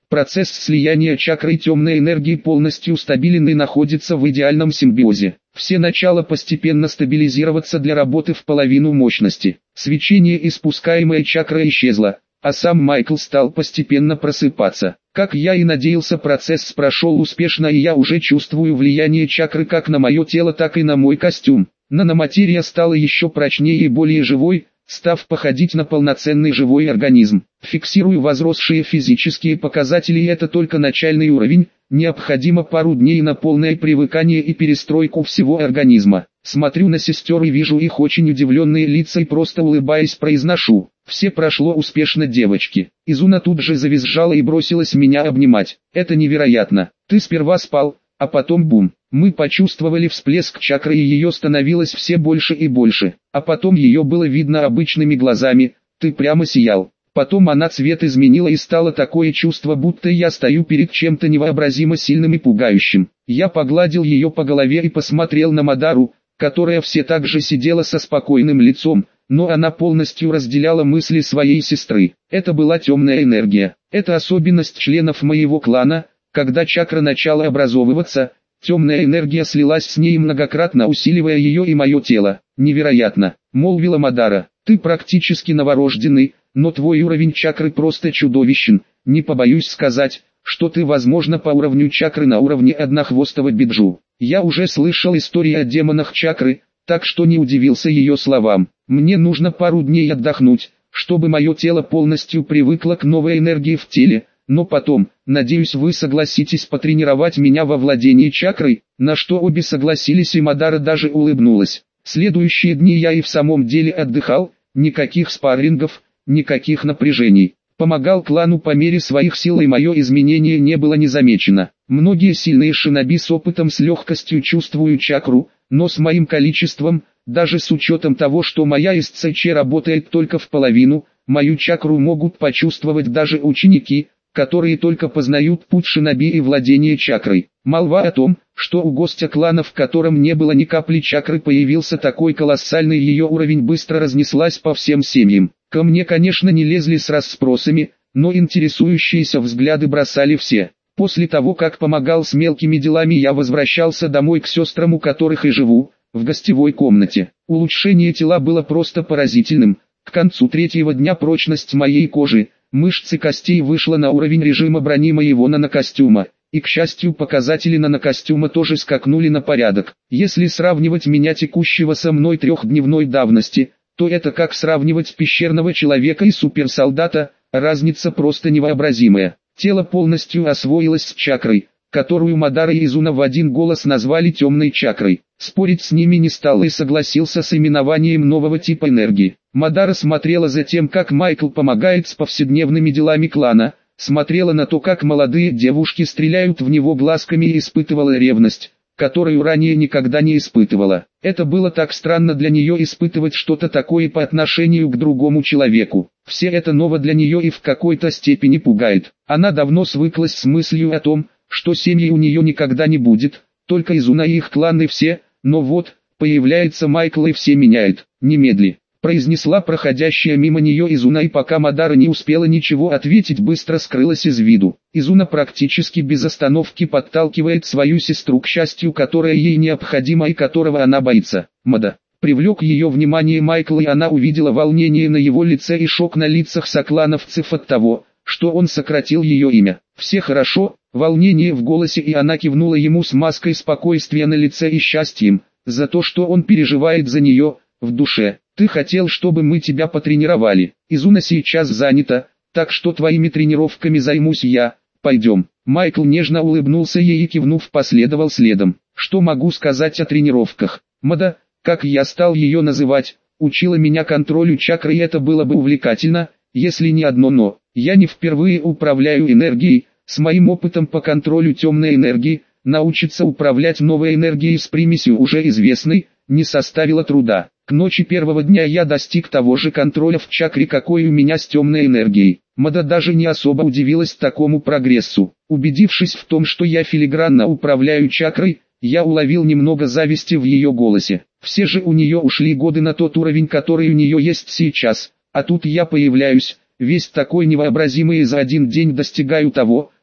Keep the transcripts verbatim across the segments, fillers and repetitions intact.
Процесс слияния чакры и темной энергии полностью стабилен и находится в идеальном симбиозе. Все начало постепенно стабилизироваться для работы в половину мощности. Свечение, испускаемое чакрой, исчезло, а сам Майкл стал постепенно просыпаться. Как я и надеялся, процесс прошел успешно, и я уже чувствую влияние чакры как на мое тело, так и на мой костюм. Наноматерия стала еще прочнее и более живой, став походить на полноценный живой организм. Фиксирую возросшие физические показатели, и это только начальный уровень, необходимо пару дней на полное привыкание и перестройку всего организма. Смотрю на сестер и вижу их очень удивленные лица и просто улыбаясь произношу: «Все прошло успешно, девочки». Изуна тут же завизжала и бросилась меня обнимать. «Это невероятно, ты сперва спал, а потом бум». Мы почувствовали всплеск чакры, и ее становилось все больше и больше, а потом ее было видно обычными глазами, ты прямо сиял. Потом она цвет изменила, и стало такое чувство, будто я стою перед чем-то невообразимо сильным и пугающим. Я погладил ее по голове и посмотрел на Мадару, которая все так же сидела со спокойным лицом, но она полностью разделяла мысли своей сестры. Это была темная энергия. Это особенность членов моего клана, когда чакра начала образовываться, темная энергия слилась с ней, многократно усиливая ее и мое тело. «Невероятно», — молвила Мадара, — «ты практически новорожденный, но твой уровень чакры просто чудовищен. Не побоюсь сказать, что ты, возможно, по уровню чакры на уровне однохвостого биджу». Я уже слышал истории о демонах чакры, так что не удивился ее словам. Мне нужно пару дней отдохнуть, чтобы мое тело полностью привыкло к новой энергии в теле, но потом, надеюсь, вы согласитесь потренировать меня во владении чакрой, на что обе согласились, и Мадара даже улыбнулась. Следующие дни я и в самом деле отдыхал, никаких спаррингов, никаких напряжений. Помогал клану по мере своих сил, и мое изменение не было незамечено. Многие сильные шиноби с опытом с легкостью чувствуют чакру, но с моим количеством, даже с учетом того, что моя СЦЧ работает только в половину, мою чакру могут почувствовать даже ученики, которые только познают путь шиноби и владение чакрой. Молва о том, что у гостя клана, в котором не было ни капли чакры, появился такой колоссальный ее уровень, быстро разнеслась по всем семьям. Ко мне, конечно, не лезли с расспросами, но интересующиеся взгляды бросали все. После того, как помогал с мелкими делами, я возвращался домой к сестрам, у которых и живу, в гостевой комнате. Улучшение тела было просто поразительным. К концу третьего дня прочность моей кожи, мышцы костей вышла на уровень режима брони моего нанокостюма, и, к счастью, показатели нанокостюма тоже скакнули на порядок. Если сравнивать меня текущего со мной трехдневной давности, то это как сравнивать пещерного человека и суперсолдата, разница просто невообразимая. Тело полностью освоилось с чакрой, которую Мадара и Изуна в один голос назвали темной чакрой. Спорить с ними не стал и согласился с именованием нового типа энергии. Мадара смотрела за тем, как Майкл помогает с повседневными делами клана, смотрела на то, как молодые девушки стреляют в него глазками, и испытывала ревность, которую ранее никогда не испытывала. Это было так странно для нее, испытывать что-то такое по отношению к другому человеку. Все это ново для нее и в какой-то степени пугает. Она давно свыклась с мыслью о том, что семьи у нее никогда не будет, только Изуна и их клан и все, но вот, появляется Майкл и все меняет. «Немедли», — произнесла проходящая мимо нее Изуна, и пока Мадара не успела ничего ответить, быстро скрылась из виду. Изуна практически без остановки подталкивает свою сестру к счастью, которое ей необходимо и которого она боится. «Мада». Привлек ее внимание Майкл, и она увидела волнение на его лице и шок на лицах соклановцев от того, что он сократил ее имя. «Все хорошо», волнение в голосе, и она кивнула ему с маской спокойствия на лице и счастьем, за то, что он переживает за нее, в душе. «Ты хотел, чтобы мы тебя потренировали. Изуна сейчас занята, так что твоими тренировками займусь я, пойдем». Майкл нежно улыбнулся ей и, кивнув, последовал следом. Что могу сказать о тренировках? Мада, как я стал ее называть, учила меня контролю чакры, и это было бы увлекательно, если не одно «но». Я не впервые управляю энергией, с моим опытом по контролю темной энергии, научиться управлять новой энергией с примесью уже известной, не составило труда. К ночи первого дня я достиг того же контроля в чакре, какой у меня с темной энергией. Мада даже не особо удивилась такому прогрессу. Убедившись в том, что я филигранно управляю чакрой, я уловил немного зависти в ее голосе. Все же у нее ушли годы на тот уровень, который у нее есть сейчас, а тут я появляюсь, весь такой невообразимый, и за один день достигаю того,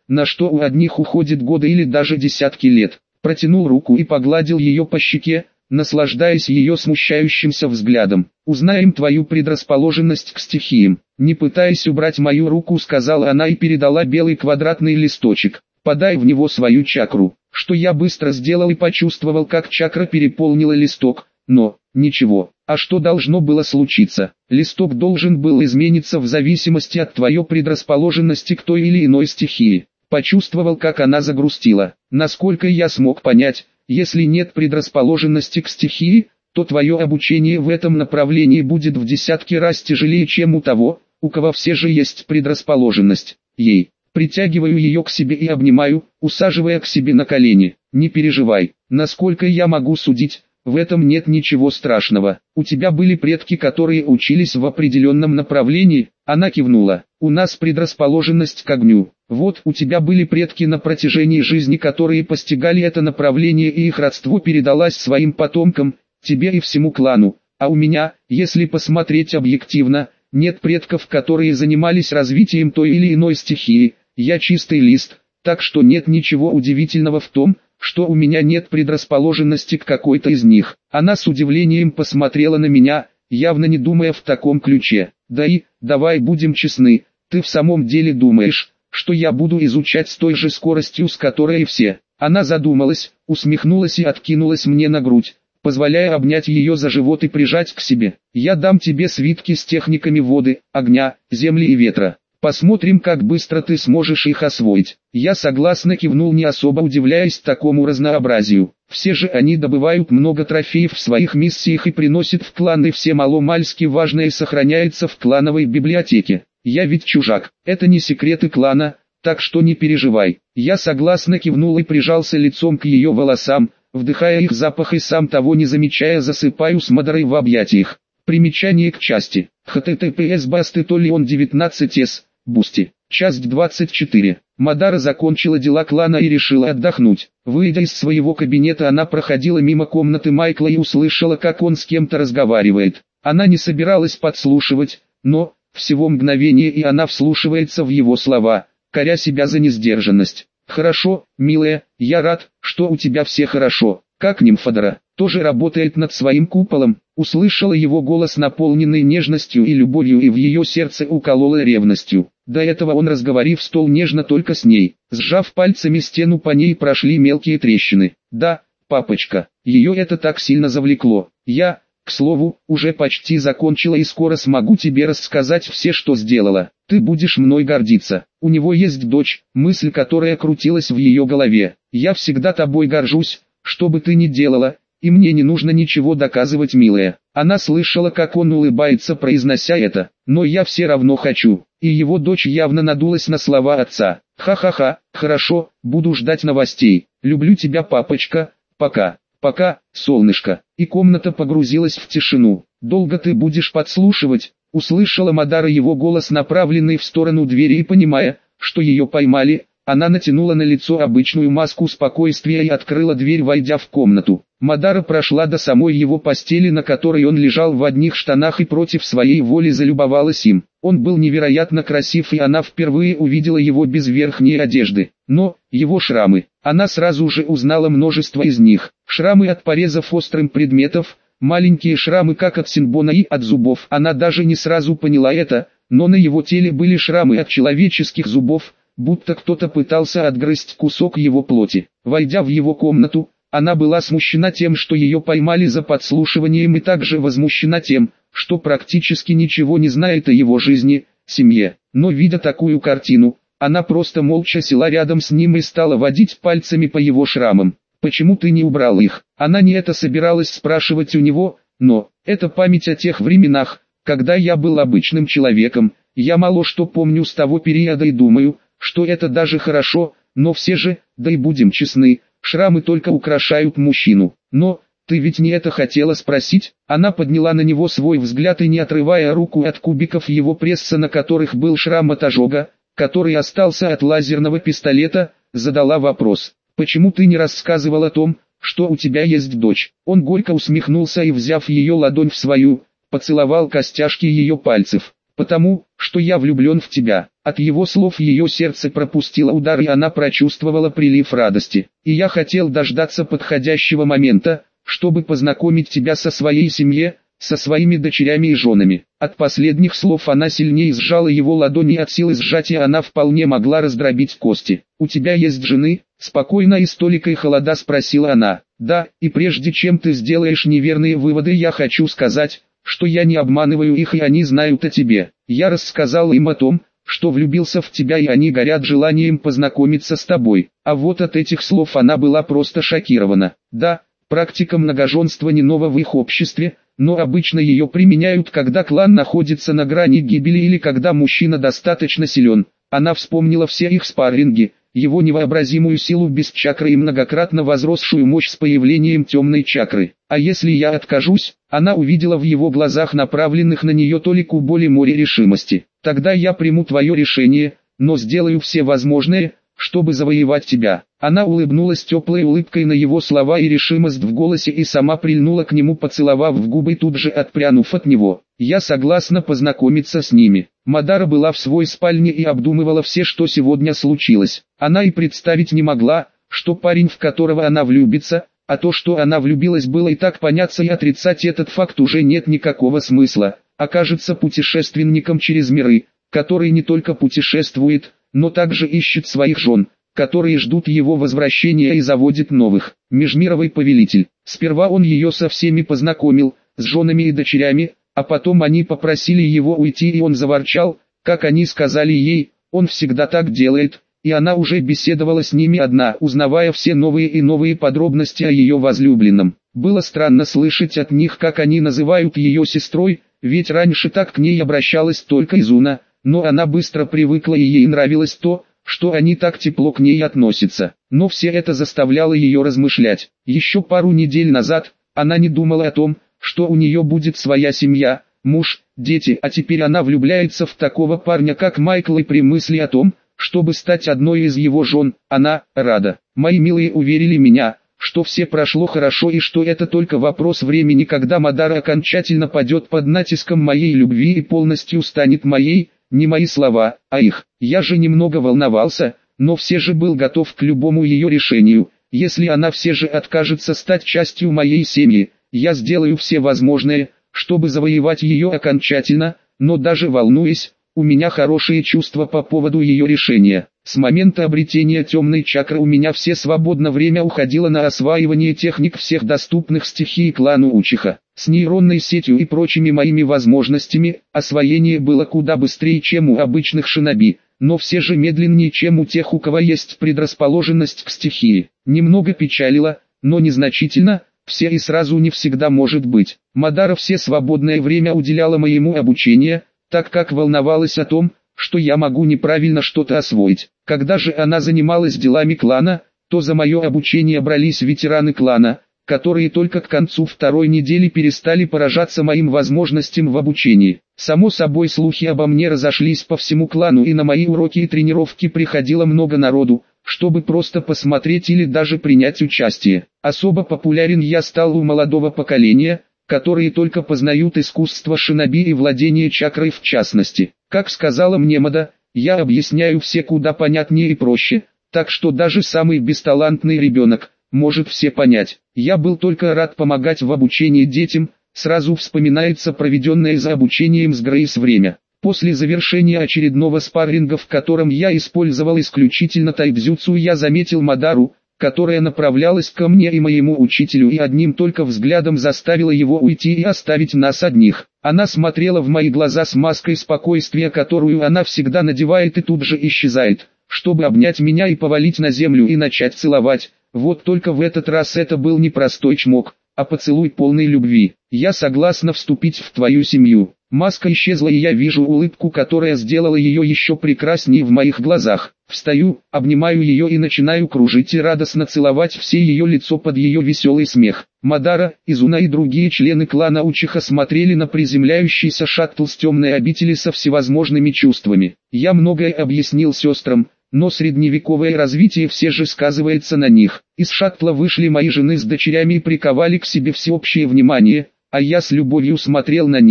на что у одних уходит годы или даже десятки лет. Протянул руку и погладил ее по щеке, наслаждаясь ее смущающимся взглядом. «Узнаем твою предрасположенность к стихиям». Не пытаясь убрать мою руку, сказала она и передала белый квадратный листочек. «Подай в него свою чакру». Что я быстро сделал и почувствовал, как чакра переполнила листок, но, ничего. А что должно было случиться? Листок должен был измениться в зависимости от твоей предрасположенности к той или иной стихии. Почувствовал, как она загрустила. Насколько я смог понять, если нет предрасположенности к стихии, то твое обучение в этом направлении будет в десятки раз тяжелее, чем у того, у кого все же есть предрасположенность. Ей. Притягиваю ее к себе и обнимаю, усаживая к себе на колени. Не переживай, насколько я могу судить, в этом нет ничего страшного. У тебя были предки, которые учились в определенном направлении. Она кивнула. У нас предрасположенность к огню. Вот у тебя были предки на протяжении жизни, которые постигали это направление, и их родство передалось своим потомкам, тебе и всему клану. А у меня, если посмотреть объективно, нет предков, которые занимались развитием той или иной стихии. Я чистый лист, так что нет ничего удивительного в том, что у меня нет предрасположенности к какой-то из них. Она с удивлением посмотрела на меня, явно не думая в таком ключе. Да и, давай будем честны, ты в самом деле думаешь, что я буду изучать с той же скоростью, с которой и все? Она задумалась, усмехнулась и откинулась мне на грудь, позволяя обнять ее за живот и прижать к себе. Я дам тебе свитки с техниками воды, огня, земли и ветра. Посмотрим, как быстро ты сможешь их освоить. Я согласно кивнул, не особо удивляясь такому разнообразию. Все же они добывают много трофеев в своих миссиях и приносят в кланы все маломальски важное сохраняется в клановой библиотеке. Я ведь чужак, это не секреты клана, так что не переживай. Я согласно кивнул и прижался лицом к ее волосам, вдыхая их запах и сам того не замечая засыпаю с Мадарой в объятиях. Примечание к части. эйч ти ти пи эс басты толион девятнадцать эс. Бусти. Часть двадцать четыре. Мадара закончила дела клана и решила отдохнуть. Выйдя из своего кабинета, она проходила мимо комнаты Майкла и услышала, как он с кем-то разговаривает. Она не собиралась подслушивать, но, всего мгновение и она вслушивается в его слова, коря себя за несдержанность. «Хорошо, милая, я рад, что у тебя все хорошо. Как Нимфодора, тоже работает над своим куполом?» Услышала его голос, наполненный нежностью и любовью, и в ее сердце уколола ревностью. До этого он, разговорив стол нежно только с ней, сжав пальцами стену, по ней прошли мелкие трещины. «Да, папочка, ее это так сильно завлекло. Я, к слову, уже почти закончила и скоро смогу тебе рассказать все, что сделала. Ты будешь мной гордиться. У него есть дочь», мысль, которая крутилась в ее голове. «Я всегда тобой горжусь, что бы ты ни делала, и мне не нужно ничего доказывать, милая». Она слышала, как он улыбается, произнося это. «Но я все равно хочу». И его дочь явно надулась на слова отца. «Ха-ха-ха, хорошо, буду ждать новостей. Люблю тебя, папочка, пока». «Пока, солнышко». И комната погрузилась в тишину. «Долго ты будешь подслушивать?» Услышала Мадара его голос, направленный в сторону двери, и понимая, что ее поймали, она натянула на лицо обычную маску спокойствия и открыла дверь, войдя в комнату. Мадара прошла до самой его постели, на которой он лежал в одних штанах, и против своей воли залюбовалась им. Он был невероятно красив, и она впервые увидела его без верхней одежды. Но, его шрамы, она сразу же узнала множество из них. Шрамы от порезов острым предметов, маленькие шрамы как от синбона и от зубов. Она даже не сразу поняла это, но на его теле были шрамы от человеческих зубов, будто кто-то пытался отгрызть кусок его плоти. Войдя в его комнату, она была смущена тем, что ее поймали за подслушиванием, и также возмущена тем, что практически ничего не знает о его жизни, семье. Но видя такую картину, она просто молча села рядом с ним и стала водить пальцами по его шрамам. «Почему ты не убрал их?» Она не это собиралась спрашивать у него, но, это память о тех временах, когда я был обычным человеком. Я мало что помню с того периода и думаю, что это даже хорошо, но все же, да и будем честны, шрамы только украшают мужчину. «Но, ты ведь не это хотела спросить?» Она подняла на него свой взгляд и, не отрывая руку от кубиков его пресса, на которых был шрам от ожога, который остался от лазерного пистолета, задала вопрос. «Почему ты не рассказывал о том, что у тебя есть дочь?» Он горько усмехнулся и, взяв ее ладонь в свою, поцеловал костяшки ее пальцев. «Потому, что я влюблен в тебя». От его слов ее сердце пропустило удар, и она прочувствовала прилив радости. «И я хотел дождаться подходящего момента, чтобы познакомить тебя со своей семьей, со своими дочерями и женами». От последних слов она сильнее сжала его ладони, и от силы сжатия она вполне могла раздробить кости. «У тебя есть жены?» — спокойно и с толикой холода спросила она. «Да, и прежде чем ты сделаешь неверные выводы, я хочу сказать, что я не обманываю их, и они знают о тебе. Я рассказал им о том, что влюбился в тебя, и они горят желанием познакомиться с тобой». А вот от этих слов она была просто шокирована. Да, практика многоженства не нова в их обществе, но обычно ее применяют, когда клан находится на грани гибели или когда мужчина достаточно силен. Она вспомнила все их спарринги, его невообразимую силу без чакры и многократно возросшую мощь с появлением темной чакры. «А если я откажусь?» Она увидела в его глазах, направленных на нее, толику боли, море решимости. «Тогда я приму твое решение, но сделаю все возможное, чтобы завоевать тебя». Она улыбнулась теплой улыбкой на его слова и решимость в голосе, и сама прильнула к нему, поцеловав в губы, тут же отпрянув от него. «Я согласна познакомиться с ними». Мадара была в своей спальне и обдумывала все, что сегодня случилось. Она и представить не могла, что парень, в которого она влюбится, а то, что она влюбилась, было и так понятно, и отрицать этот факт уже нет никакого смысла, окажется путешественником через миры, который не только путешествует, но также ищет своих жен, которые ждут его возвращения, и заводит новых. Межмировый повелитель. Сперва он ее со всеми познакомил, с женами и дочерями, а потом они попросили его уйти, и он заворчал, как они сказали ей, он всегда так делает, и она уже беседовала с ними одна, узнавая все новые и новые подробности о ее возлюбленном. Было странно слышать от них, как они называют ее сестрой, ведь раньше так к ней обращалась только Изуна, но она быстро привыкла, и ей нравилось то, что они так тепло к ней относятся. Но все это заставляло ее размышлять. Еще пару недель назад она не думала о том, что у нее будет своя семья, муж, дети, а теперь она влюбляется в такого парня, как Майкл, и при мысли о том, чтобы стать одной из его жен, она рада. Мои милые уверили меня, что все прошло хорошо, и что это только вопрос времени, когда Мадара окончательно падет под натиском моей любви и полностью станет моей. Не мои слова, а их. Я же немного волновался, но все же был готов к любому ее решению. Если она все же откажется стать частью моей семьи, я сделаю все возможное, чтобы завоевать ее окончательно, но даже волнуясь, у меня хорошие чувства по поводу ее решения. С момента обретения темной чакры у меня все свободное время уходило на осваивание техник всех доступных стихий клану Учиха. С нейронной сетью и прочими моими возможностями, освоение было куда быстрее, чем у обычных шиноби, но все же медленнее, чем у тех, у кого есть предрасположенность к стихии. Немного печалило, но незначительно, все и сразу не всегда может быть. Мадара все свободное время уделяла моему обучению, так как волновалась о том, что я могу неправильно что-то освоить. Когда же она занималась делами клана, то за мое обучение брались ветераны клана, которые только к концу второй недели перестали поражаться моим возможностям в обучении. Само собой, слухи обо мне разошлись по всему клану, и на мои уроки и тренировки приходило много народу, чтобы просто посмотреть или даже принять участие. Особо популярен я стал у молодого поколения, которые только познают искусство шиноби и владение чакрой в частности. Как сказала мне Мада, я объясняю все куда понятнее и проще, так что даже самый бесталантный ребенок может все понять. Я был только рад помогать в обучении детям, сразу вспоминается проведенное за обучением с Грейс время. После завершения очередного спарринга, в котором я использовал исключительно тайбзюцу, я заметил Мадару, которая направлялась ко мне и моему учителю, и одним только взглядом заставила его уйти и оставить нас одних. Она смотрела в мои глаза с маской спокойствия, которую она всегда надевает, и тут же исчезает, чтобы обнять меня и повалить на землю и начать целовать. Вот только в этот раз это был не простой чмок, а поцелуй полной любви. «Я согласна вступить в твою семью». Маска исчезла, и я вижу улыбку, которая сделала ее еще прекраснее в моих глазах. Встаю, обнимаю ее и начинаю кружить и радостно целовать все ее лицо под ее веселый смех. Мадара, Изуна и другие члены клана Учиха смотрели на приземляющийся шаттл с темной обители со всевозможными чувствами. Я многое объяснил сестрам, но средневековое развитие все же сказывается на них. Из шаттла вышли мои жены с дочерями и приковали к себе всеобщее внимание, а я с любовью смотрел на них.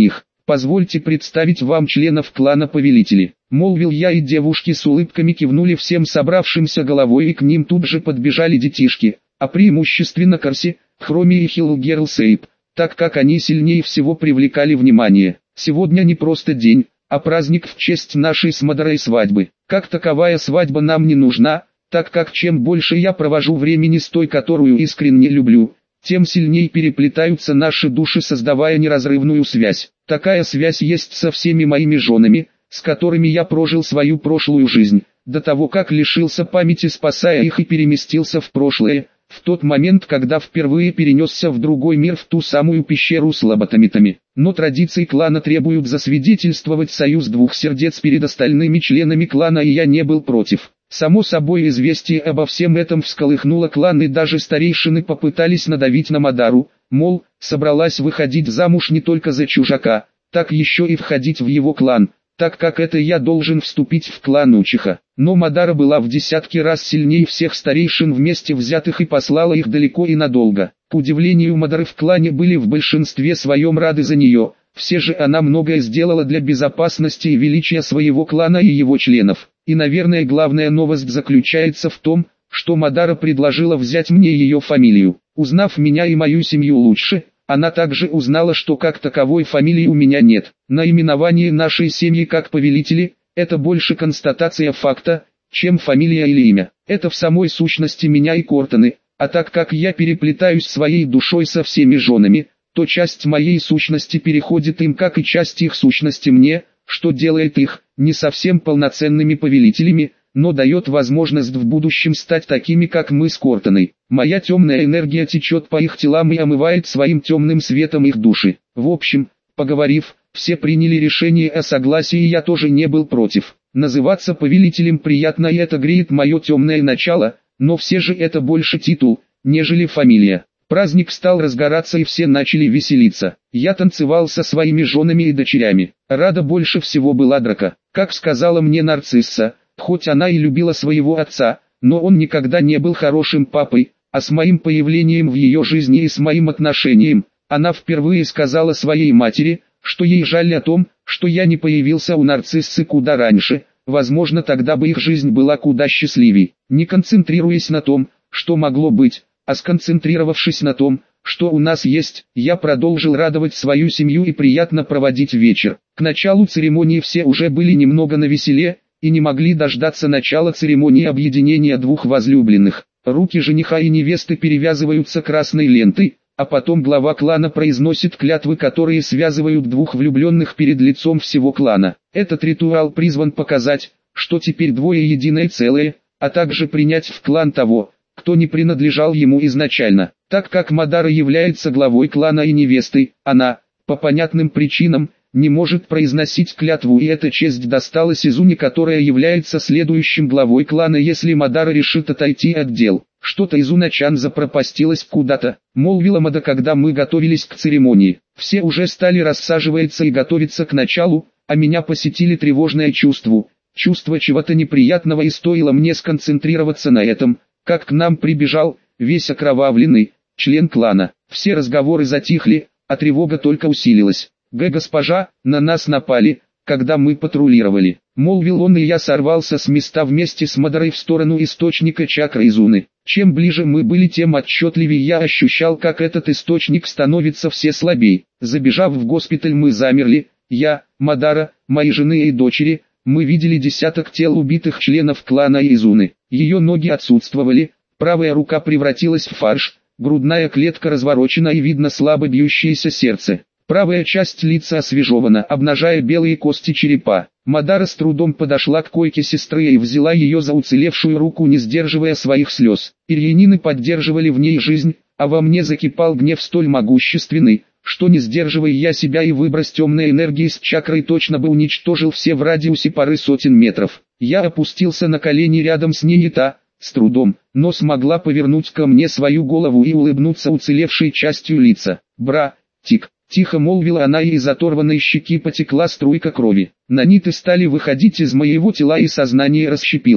Позвольте представить вам членов клана Повелители. Молвил я, и девушки с улыбками кивнули всем собравшимся головой, и к ним тут же подбежали детишки, а преимущественно Карси, Хроми и Хилгерл Сейп, так как они сильнее всего привлекали внимание. Сегодня не просто день, а праздник в честь нашей с Мадарой свадьбы. Как таковая свадьба нам не нужна, так как чем больше я провожу времени с той, которую искренне люблю, тем сильнее переплетаются наши души, создавая неразрывную связь. Такая связь есть со всеми моими женами, с которыми я прожил свою прошлую жизнь, до того как лишился памяти, спасая их, и переместился в прошлое, в тот момент, когда впервые перенесся в другой мир, в ту самую пещеру с лоботомитами. Но традиции клана требуют засвидетельствовать союз двух сердец перед остальными членами клана, и я не был против. Само собой, известие обо всем этом всколыхнуло клан, и даже старейшины попытались надавить на Мадару, мол, собралась выходить замуж не только за чужака, так еще и входить в его клан, так как это я должен вступить в клан Учиха. Но Мадара была в десятки раз сильнее всех старейшин вместе взятых и послала их далеко и надолго. К удивлению, Мадары в клане были в большинстве своем рады за нее, все же она многое сделала для безопасности и величия своего клана и его членов. И, наверное, главная новость заключается в том, что Мадара предложила взять мне ее фамилию. Узнав меня и мою семью лучше, она также узнала, что как таковой фамилии у меня нет. Наименование нашей семьи как повелители – это больше констатация факта, чем фамилия или имя. Это в самой сущности меня и Кортоны, а так как я переплетаюсь своей душой со всеми женами, то часть моей сущности переходит им, как и часть их сущности мне, что делает их не совсем полноценными повелителями, но дает возможность в будущем стать такими, как мы с Кортоной. Моя темная энергия течет по их телам и омывает своим темным светом их души. В общем, поговорив, все приняли решение о согласии, и я тоже не был против. Называться повелителем приятно, и это греет мое темное начало, но все же это больше титул, нежели фамилия. Праздник стал разгораться, и все начали веселиться. Я танцевал со своими женами и дочерями. Рада больше всего была Драка. Как сказала мне Нарцисса, хоть она и любила своего отца, но он никогда не был хорошим папой, а с моим появлением в ее жизни и с моим отношением, она впервые сказала своей матери, что ей жаль о том, что я не появился у Нарциссы куда раньше, возможно, тогда бы их жизнь была куда счастливей. Не концентрируясь на том, что могло быть, а сконцентрировавшись на том, что у нас есть, я продолжил радовать свою семью и приятно проводить вечер. К началу церемонии все уже были немного навеселе, и не могли дождаться начала церемонии объединения двух возлюбленных. Руки жениха и невесты перевязываются красной лентой, а потом глава клана произносит клятвы, которые связывают двух влюбленных перед лицом всего клана. Этот ритуал призван показать, что теперь двое единое целое, а также принять в клан того, кто не принадлежал ему изначально. Так как Мадара является главой клана и невестой, она, по понятным причинам, не может произносить клятву, и эта честь досталась Изуне, которая является следующим главой клана, если Мадара решит отойти от дел. Что-то Изуна-чан запропастилась куда-то, молвила Мада, когда мы готовились к церемонии. Все уже стали рассаживаться и готовиться к началу, а меня посетили тревожное чувство, чувство чего-то неприятного, и стоило мне сконцентрироваться на этом, как к нам прибежал, весь окровавленный, член клана. Все разговоры затихли, а тревога только усилилась. «Г, госпожа, на нас напали, когда мы патрулировали», — молвил он, и я сорвался с места вместе с Мадарой в сторону источника чакры Изуны. Чем ближе мы были, тем отчетливее я ощущал, как этот источник становится все слабей. Забежав в госпиталь, мы замерли, я, Мадара, мои жены и дочери. Мы видели десяток тел убитых членов клана Изуны. Ее ноги отсутствовали, правая рука превратилась в фарш, грудная клетка разворочена и видно слабо бьющееся сердце. Правая часть лица освежевана, обнажая белые кости черепа. Мадара с трудом подошла к койке сестры и взяла ее за уцелевшую руку, не сдерживая своих слез. Ирьянины поддерживали в ней жизнь, а во мне закипал гнев столь могущественный, что, не сдерживая я себя и выброс темной энергии с чакрой, точно бы уничтожил все в радиусе пары сотен метров. Я опустился на колени рядом с ней, и та, с трудом, но смогла повернуть ко мне свою голову и улыбнуться уцелевшей частью лица. «Бра, тик», — тихо молвила она, и из оторванной щеки потекла струйка крови. Наниты стали выходить из моего тела, и сознание расщепилось.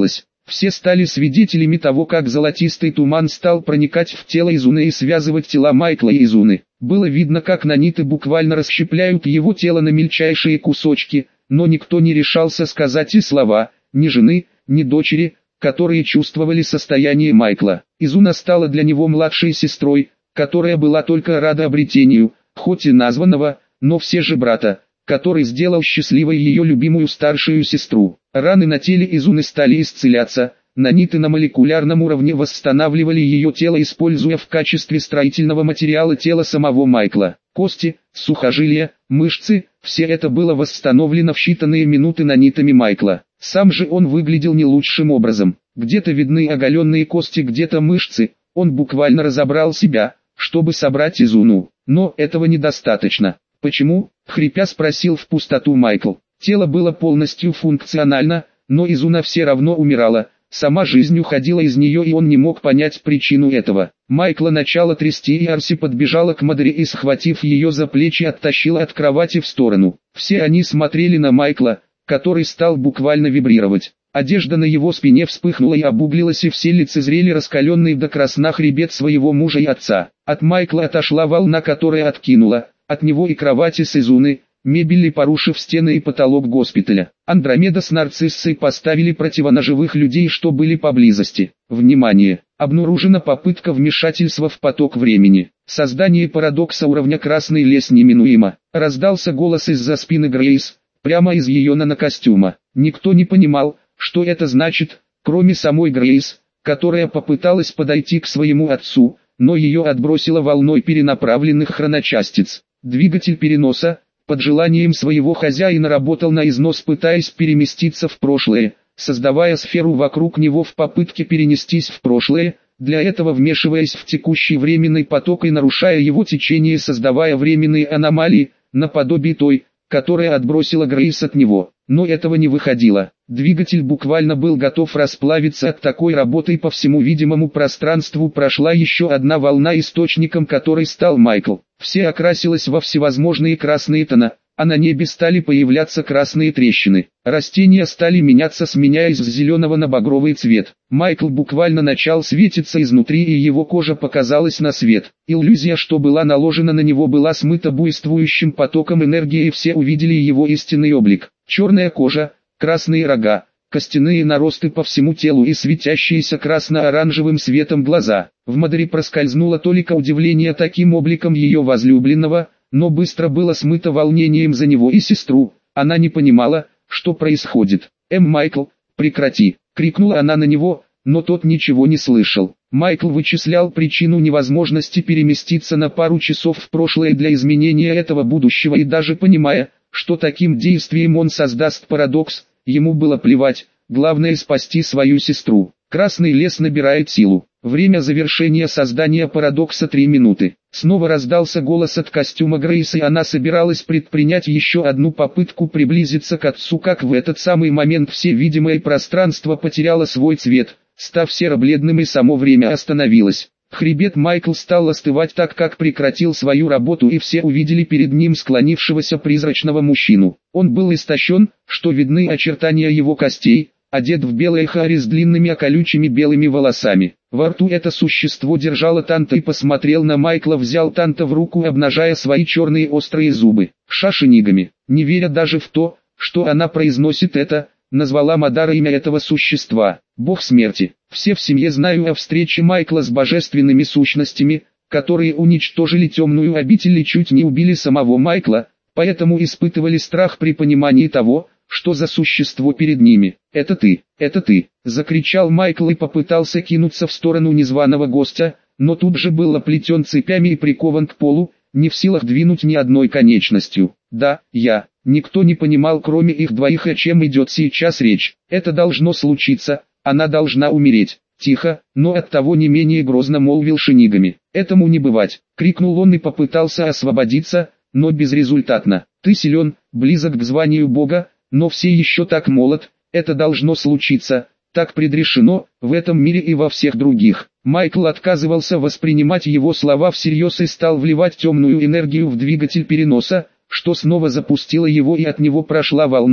Все стали свидетелями того, как золотистый туман стал проникать в тело Изуны и связывать тела Майкла и Изуны. Было видно, как наниты буквально расщепляют его тело на мельчайшие кусочки, но никто не решался сказать и слова, ни жены, ни дочери, которые чувствовали состояние Майкла. Изуна стала для него младшей сестрой, которая была только рада обретению, хоть и названного, но все же брата, который сделал счастливой ее любимую старшую сестру. Раны на теле Изуны стали исцеляться, наниты на молекулярном уровне восстанавливали ее тело, используя в качестве строительного материала тело самого Майкла. Кости, сухожилия, мышцы – все это было восстановлено в считанные минуты нанитами Майкла. Сам же он выглядел не лучшим образом. Где-то видны оголенные кости, где-то мышцы. Он буквально разобрал себя, чтобы собрать Изуну. Но этого недостаточно. «Почему?» – хрипя спросил в пустоту Майкл. Тело было полностью функционально, но Изуна все равно умирала. Сама жизнь уходила из нее, и он не мог понять причину этого. Майкла начало трясти, и Арси подбежала к Мадре и, схватив ее за плечи, оттащила от кровати в сторону. Все они смотрели на Майкла, который стал буквально вибрировать. Одежда на его спине вспыхнула и обуглилась, и все лицезрели раскаленный до красна хребет своего мужа и отца. От Майкла отошла волна, которая откинула от него и кровати с Изуны, мебель, и порушив стены и потолок госпиталя. Андромеда с Нарциссой поставили противоноживых людей, что были поблизости. Внимание! Обнаружена попытка вмешательства в поток времени. Создание парадокса уровня красный лес неминуемо. Раздался голос из-за спины Грейс, прямо из ее нанокостюма. Никто не понимал, что это значит, кроме самой Грейс, которая попыталась подойти к своему отцу, но ее отбросило волной перенаправленных хроночастиц. Двигатель переноса, под желанием своего хозяина, работал на износ, пытаясь переместиться в прошлое, создавая сферу вокруг него в попытке перенестись в прошлое, для этого вмешиваясь в текущий временный поток и нарушая его течение, создавая временные аномалии, наподобие той, которая отбросила Грейс от него. Но этого не выходило. Двигатель буквально был готов расплавиться от такой работы, и по всему видимому пространству прошла еще одна волна, источником которой стал Майкл. Все окрасилось во всевозможные красные тона, а на небе стали появляться красные трещины. Растения стали меняться, сменяясь с зеленого на багровый цвет. Майкл буквально начал светиться изнутри, и его кожа показалась на свет. Иллюзия, что была наложена на него, была смыта буйствующим потоком энергии, и все увидели его истинный облик. Черная кожа, красные рога, костяные наросты по всему телу и светящиеся красно-оранжевым светом глаза. В Мадре проскользнуло только удивление таким обликом ее возлюбленного, но быстро было смыто волнением за него и сестру. Она не понимала, что происходит. «Эм, Майкл, прекрати!» — крикнула она на него, но тот ничего не слышал. Майкл вычислял причину невозможности переместиться на пару часов в прошлое для изменения этого будущего, и даже понимая, что таким действием он создаст парадокс, ему было плевать, главное спасти свою сестру. Красный лес набирает силу. Время завершения создания парадокса три минуты. Снова раздался голос от костюма Грейс, и она собиралась предпринять еще одну попытку приблизиться к отцу, как в этот самый момент все видимое пространство потеряло свой цвет, став серо-бледным, и само время остановилось. Хребет Майкл стал остывать, так как прекратил свою работу, и все увидели перед ним склонившегося призрачного мужчину. Он был истощен, что видны очертания его костей, одет в белое хари с длинными колючими белыми волосами. Во рту это существо держало танта и посмотрел на Майкла, взял танта в руку, обнажая свои черные острые зубы. Шашинигами, не веря даже в то, что она произносит это, назвала Мадара имя этого существа, бог смерти. Все в семье знают о встрече Майкла с божественными сущностями, которые уничтожили темную обитель и чуть не убили самого Майкла, поэтому испытывали страх при понимании того, что за существо перед ними. «Это ты, это ты!» — закричал Майкл и попытался кинуться в сторону незваного гостя, но тут же был оплетен цепями и прикован к полу, не в силах двинуть ни одной конечностью. «Да, я». Никто не понимал, кроме их двоих, о чем идет сейчас речь. «Это должно случиться, она должна умереть». Тихо, но оттого не менее грозно молвил Шинигами. «Этому не бывать!» — крикнул он и попытался освободиться, но безрезультатно. «Ты силен, близок к званию Бога, но все еще так молод, это должно случиться, так предрешено, в этом мире и во всех других». Майкл отказывался воспринимать его слова всерьез и стал вливать темную энергию в двигатель переноса, что снова запустило его, и от него прошла волна,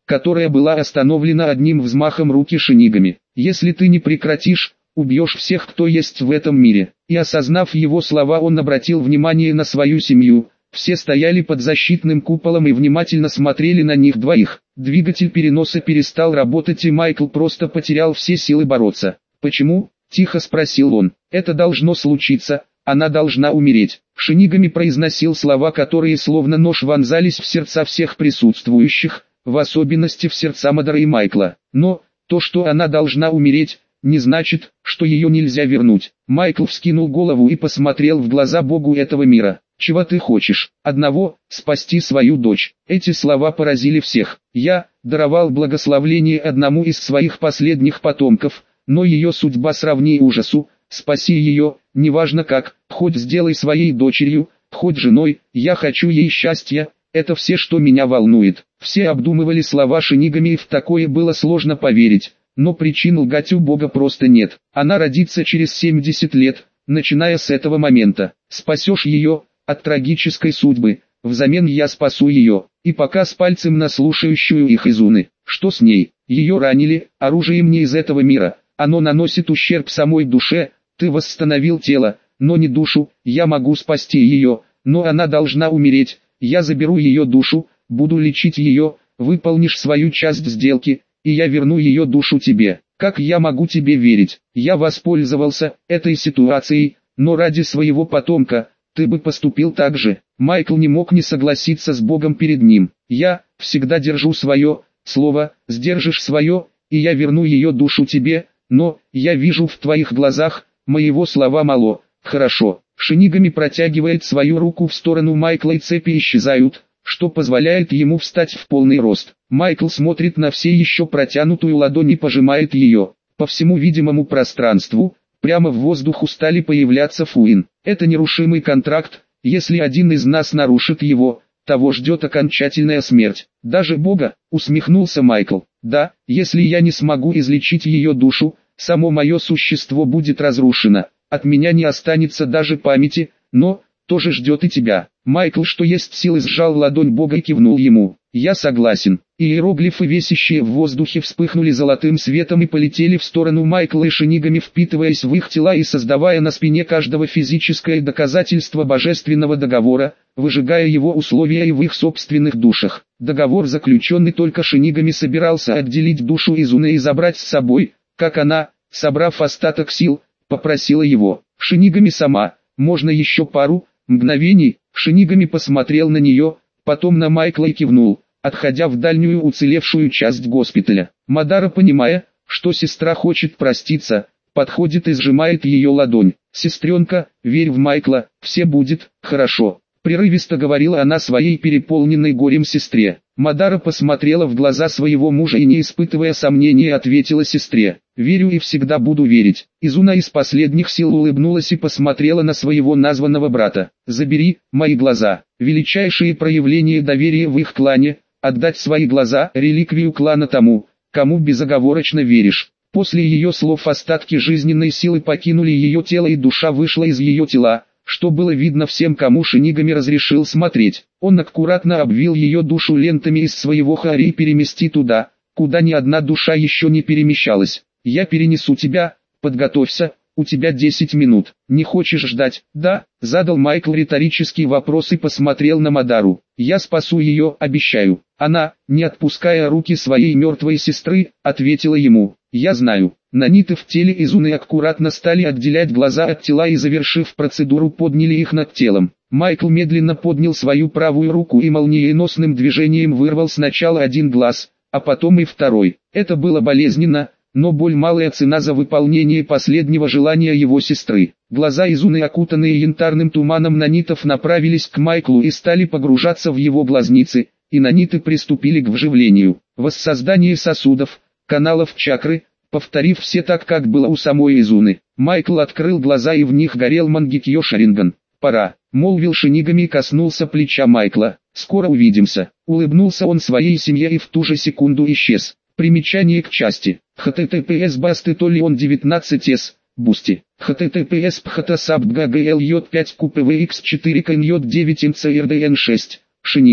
которая была остановлена одним взмахом руки Шинигами. «Если ты не прекратишь, убьешь всех, кто есть в этом мире». И осознав его слова, он обратил внимание на свою семью. Все стояли под защитным куполом и внимательно смотрели на них двоих. Двигатель переноса перестал работать, и Майкл просто потерял все силы бороться. «Почему?» – тихо спросил он. «Это должно случиться, она должна умереть». Шинигами произносил слова, которые словно нож вонзались в сердца всех присутствующих, в особенности в сердца Мадара и Майкла. Но, то, что она должна умереть, не значит, что ее нельзя вернуть. Майкл вскинул голову и посмотрел в глаза Богу этого мира. «Чего ты хочешь?» «Одного, спасти свою дочь». Эти слова поразили всех. «Я даровал благословление одному из своих последних потомков, но ее судьба сравни ужасу. Спаси ее, неважно как, хоть сделай своей дочерью, хоть женой, я хочу ей счастья, это все, что меня волнует». Все обдумывали слова Шинигами, и в такое было сложно поверить, но причин лгать у Бога просто нет. Она родится через семьдесят лет, начиная с этого момента. Спасешь ее от трагической судьбы, взамен я спасу ее. И пока с пальцем на слушающую их Изуны. Что с ней? Ее ранили, оружием не из этого мира, оно наносит ущерб самой душе. Ты восстановил тело, но не душу. Я могу спасти ее, но она должна умереть. Я заберу ее душу, буду лечить ее, выполнишь свою часть сделки, и я верну ее душу тебе. Как я могу тебе верить? Я воспользовался этой ситуацией, но ради своего потомка. Ты бы поступил так же. Майкл не мог не согласиться с Богом перед ним. Я всегда держу свое слово, сдержишь свое, и я верну ее душу тебе, но я вижу в твоих глазах, моего слова мало. Хорошо. Шинигами протягивает свою руку в сторону Майкла, и цепи исчезают, что позволяет ему встать в полный рост. Майкл смотрит на все еще протянутую ладонь и пожимает ее. По всему видимому пространству, прямо в воздуху стали появляться фуин. Это нерушимый контракт, если один из нас нарушит его, того ждет окончательная смерть. Даже Бога, усмехнулся Майкл. Да, если я не смогу излечить ее душу, само мое существо будет разрушено. От меня не останется даже памяти, но тоже ждет и тебя. Майкл, что есть силы, сжал ладонь Бога и кивнул ему. Я согласен. Иероглифы, висящие в воздухе, вспыхнули золотым светом и полетели в сторону Майкла и Шинигами, впитываясь в их тела и создавая на спине каждого физическое доказательство божественного договора, выжигая его условия и в их собственных душах. Договор, заключенный только Шинигами, собирался отделить душу Изуны и забрать с собой, как она, собрав остаток сил, попросила его. Шинигами сама, можно еще пару мгновений. Шинигами посмотрел на нее, потом на Майкла и кивнул, отходя в дальнюю уцелевшую часть госпиталя. Мадара, понимая, что сестра хочет проститься, подходит и сжимает ее ладонь. «Сестренка, верь в Майкла, все будет хорошо», — прерывисто говорила она своей переполненной горем сестре. Мадара посмотрела в глаза своего мужа и, не испытывая сомнений, ответила сестре: «Верю и всегда буду верить». Изуна из последних сил улыбнулась и посмотрела на своего названного брата. «Забери мои глаза». Величайшее проявление доверия в их клане — отдать свои глаза, реликвию клана, тому, кому безоговорочно веришь. После ее слов остатки жизненной силы покинули ее тело, и душа вышла из ее тела, что было видно всем, кому Шинигами разрешил смотреть. Он аккуратно обвил ее душу лентами из своего хари и перемести туда, куда ни одна душа еще не перемещалась. «Я перенесу тебя, подготовься, у тебя десять минут. Не хочешь ждать?» «Да», — задал Майкл риторический вопрос и посмотрел на Мадару. «Я спасу ее, обещаю». Она, не отпуская руки своей мертвой сестры, ответила ему: «Я знаю». Наниты в теле Изуны аккуратно стали отделять глаза от тела и, завершив процедуру, подняли их над телом. Майкл медленно поднял свою правую руку и молниеносным движением вырвал сначала один глаз, а потом и второй. Это было болезненно, но боль — малая цена за выполнение последнего желания его сестры. Глаза Изуны, окутанные янтарным туманом нанитов, направились к Майклу и стали погружаться в его глазницы, и наниты приступили к вживлению, воссозданию сосудов, каналов чакры, повторив все так, как было у самой Изуны. Майкл открыл глаза, и в них горел Мангекьё Шаринган. «Пора», — молвил Шинигами и коснулся плеча Майкла. «Скоро увидимся». Улыбнулся он своей семье и в ту же секунду исчез. Примечание к части. https басты толион девятнадцать с, бусти. https пхтасабдгглj пять купвx четыре коньот девять мцрдн шесть, Шинигами.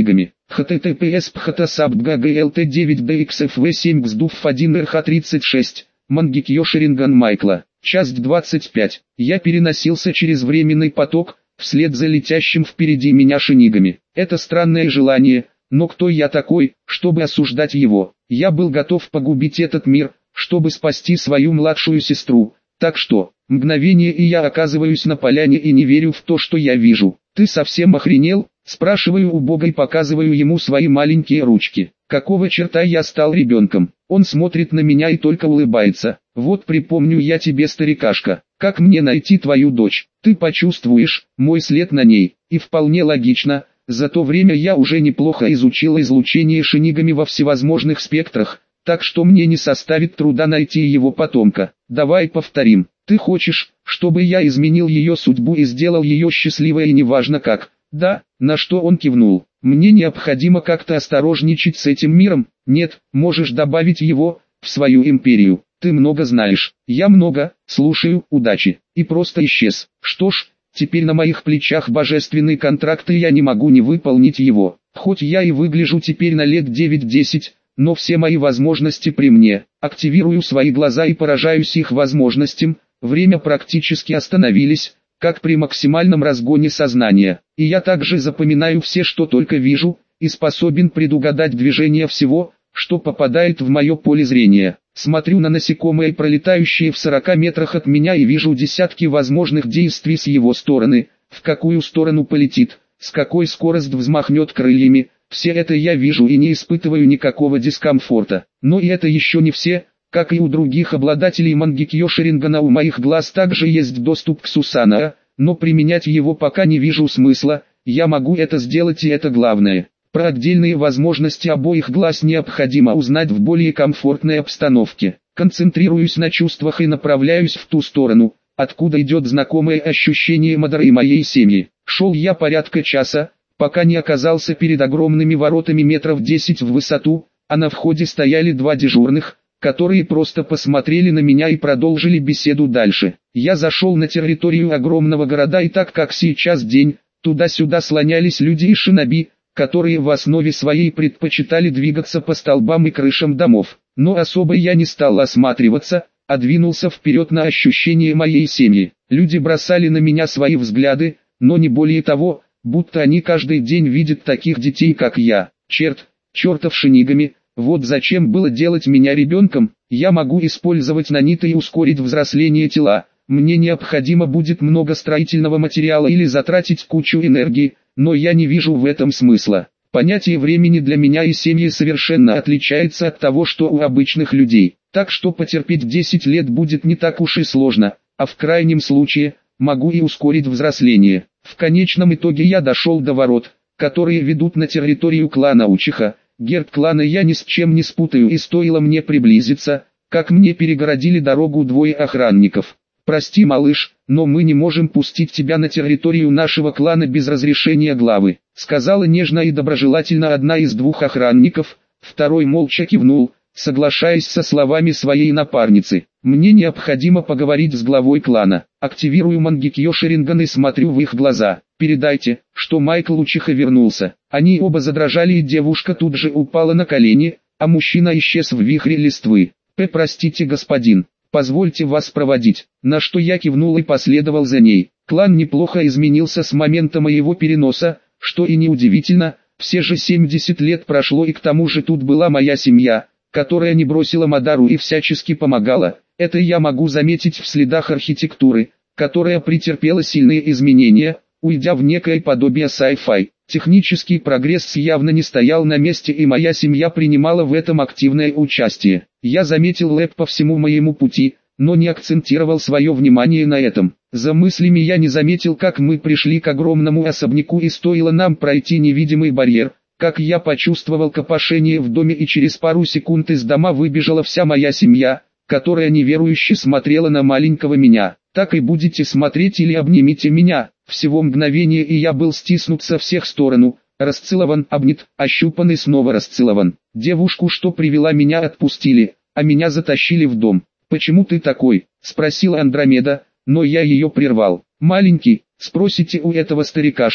https phtsapt девять dxfv семь гздуф один рх тридцать шесть, Мангикьё Шеринган Майкла. Часть двадцать пять. Я переносился через временный поток, вслед за летящим впереди меня шинигами. Это странное желание, но кто я такой, чтобы осуждать его? Я был готов погубить этот мир, чтобы спасти свою младшую сестру. Так что, мгновение и я оказываюсь на поляне и не верю в то, что я вижу. «Ты совсем охренел?» – спрашиваю у Бога и показываю ему свои маленькие ручки. Какого черта я стал ребенком? Он смотрит на меня и только улыбается. Вот припомню я тебе, старикашка, как мне найти твою дочь? Ты почувствуешь мой след на ней. И вполне логично, за то время я уже неплохо изучил излучение шинигами во всевозможных спектрах, так что мне не составит труда найти его потомка. Давай повторим. Ты хочешь, чтобы я изменил ее судьбу и сделал ее счастливой, и неважно как? Да, на что он кивнул. Мне необходимо как-то осторожничать с этим миром. Нет, можешь добавить его в свою империю. Ты много знаешь. Я много, слушаю, удачи. И просто исчез. Что ж, теперь на моих плечах божественный контракт, и я не могу не выполнить его. Хоть я и выгляжу теперь на лет девять-десять, но все мои возможности при мне. Активирую свои глаза и поражаюсь их возможностям. Время практически остановились, как при максимальном разгоне сознания. И я также запоминаю все, что только вижу, и способен предугадать движение всего, что попадает в мое поле зрения. Смотрю на насекомое, пролетающее в сорока метрах от меня, и вижу десятки возможных действий с его стороны, в какую сторону полетит, с какой скоростью взмахнет крыльями. Все это я вижу и не испытываю никакого дискомфорта. Но и это еще не все. Как и у других обладателей Мангикьё Шерингана, у моих глаз также есть доступ к Сусанаа, но применять его пока не вижу смысла. Я могу это сделать, и это главное. Про отдельные возможности обоих глаз необходимо узнать в более комфортной обстановке. Концентрируюсь на чувствах и направляюсь в ту сторону, откуда идет знакомое ощущение Мадары и моей семьи. Шел я порядка часа, пока не оказался перед огромными воротами метров десять в высоту, а на входе стояли два дежурных, которые просто посмотрели на меня и продолжили беседу дальше. Я зашел на территорию огромного города, и так как сейчас день, туда-сюда слонялись люди и шиноби, которые в основе своей предпочитали двигаться по столбам и крышам домов. Но особо я не стал осматриваться, а двинулся вперед на ощущение моей семьи. Люди бросали на меня свои взгляды, но не более того, будто они каждый день видят таких детей, как я. Черт, чертов шинигами. Вот зачем было делать меня ребенком. Я могу использовать наниты и ускорить взросление тела. Мне необходимо будет много строительного материала или затратить кучу энергии, но я не вижу в этом смысла. Понятие времени для меня и семьи совершенно отличается от того, что у обычных людей. Так что потерпеть десять лет будет не так уж и сложно, а в крайнем случае, могу и ускорить взросление. В конечном итоге я дошел до ворот, которые ведут на территорию клана Учиха. Герб клана я ни с чем не спутаю, и стоило мне приблизиться, как мне перегородили дорогу двое охранников. «Прости, малыш, но мы не можем пустить тебя на территорию нашего клана без разрешения главы», сказала нежно и доброжелательно одна из двух охранников. Второй молча кивнул, соглашаясь со словами своей напарницы. «Мне необходимо поговорить с главой клана». Активирую Мангикьё Шеринган и смотрю в их глаза. «Передайте, что Майкл Учиха вернулся». Они оба задрожали, и девушка тут же упала на колени, а мужчина исчез в вихре листвы. «П, простите, господин, позвольте вас проводить». На что я кивнул и последовал за ней. Клан неплохо изменился с момента моего переноса, что и неудивительно, все же семьдесят лет прошло, и к тому же тут была моя семья, которая не бросила Мадару и всячески помогала. Это я могу заметить в следах архитектуры, которая претерпела сильные изменения, уйдя в некое подобие sci-fi. Технический прогресс явно не стоял на месте, и моя семья принимала в этом активное участие. Я заметил лэп по всему моему пути, но не акцентировал свое внимание на этом. За мыслями я не заметил, как мы пришли к огромному особняку, и стоило нам пройти невидимый барьер, как я почувствовал копошение в доме, и через пару секунд из дома выбежала вся моя семья, которая неверующе смотрела на маленького меня. «Так и будете смотреть или обнимите меня». Всего мгновение, и я был стиснут со всех сторон, расцелован, обнят, ощупан и снова расцелован. Девушку, что привела меня, отпустили, а меня затащили в дом. «Почему ты такой?» – спросила Андромеда, но я ее прервал. «Маленький, спросите у этого старикашки,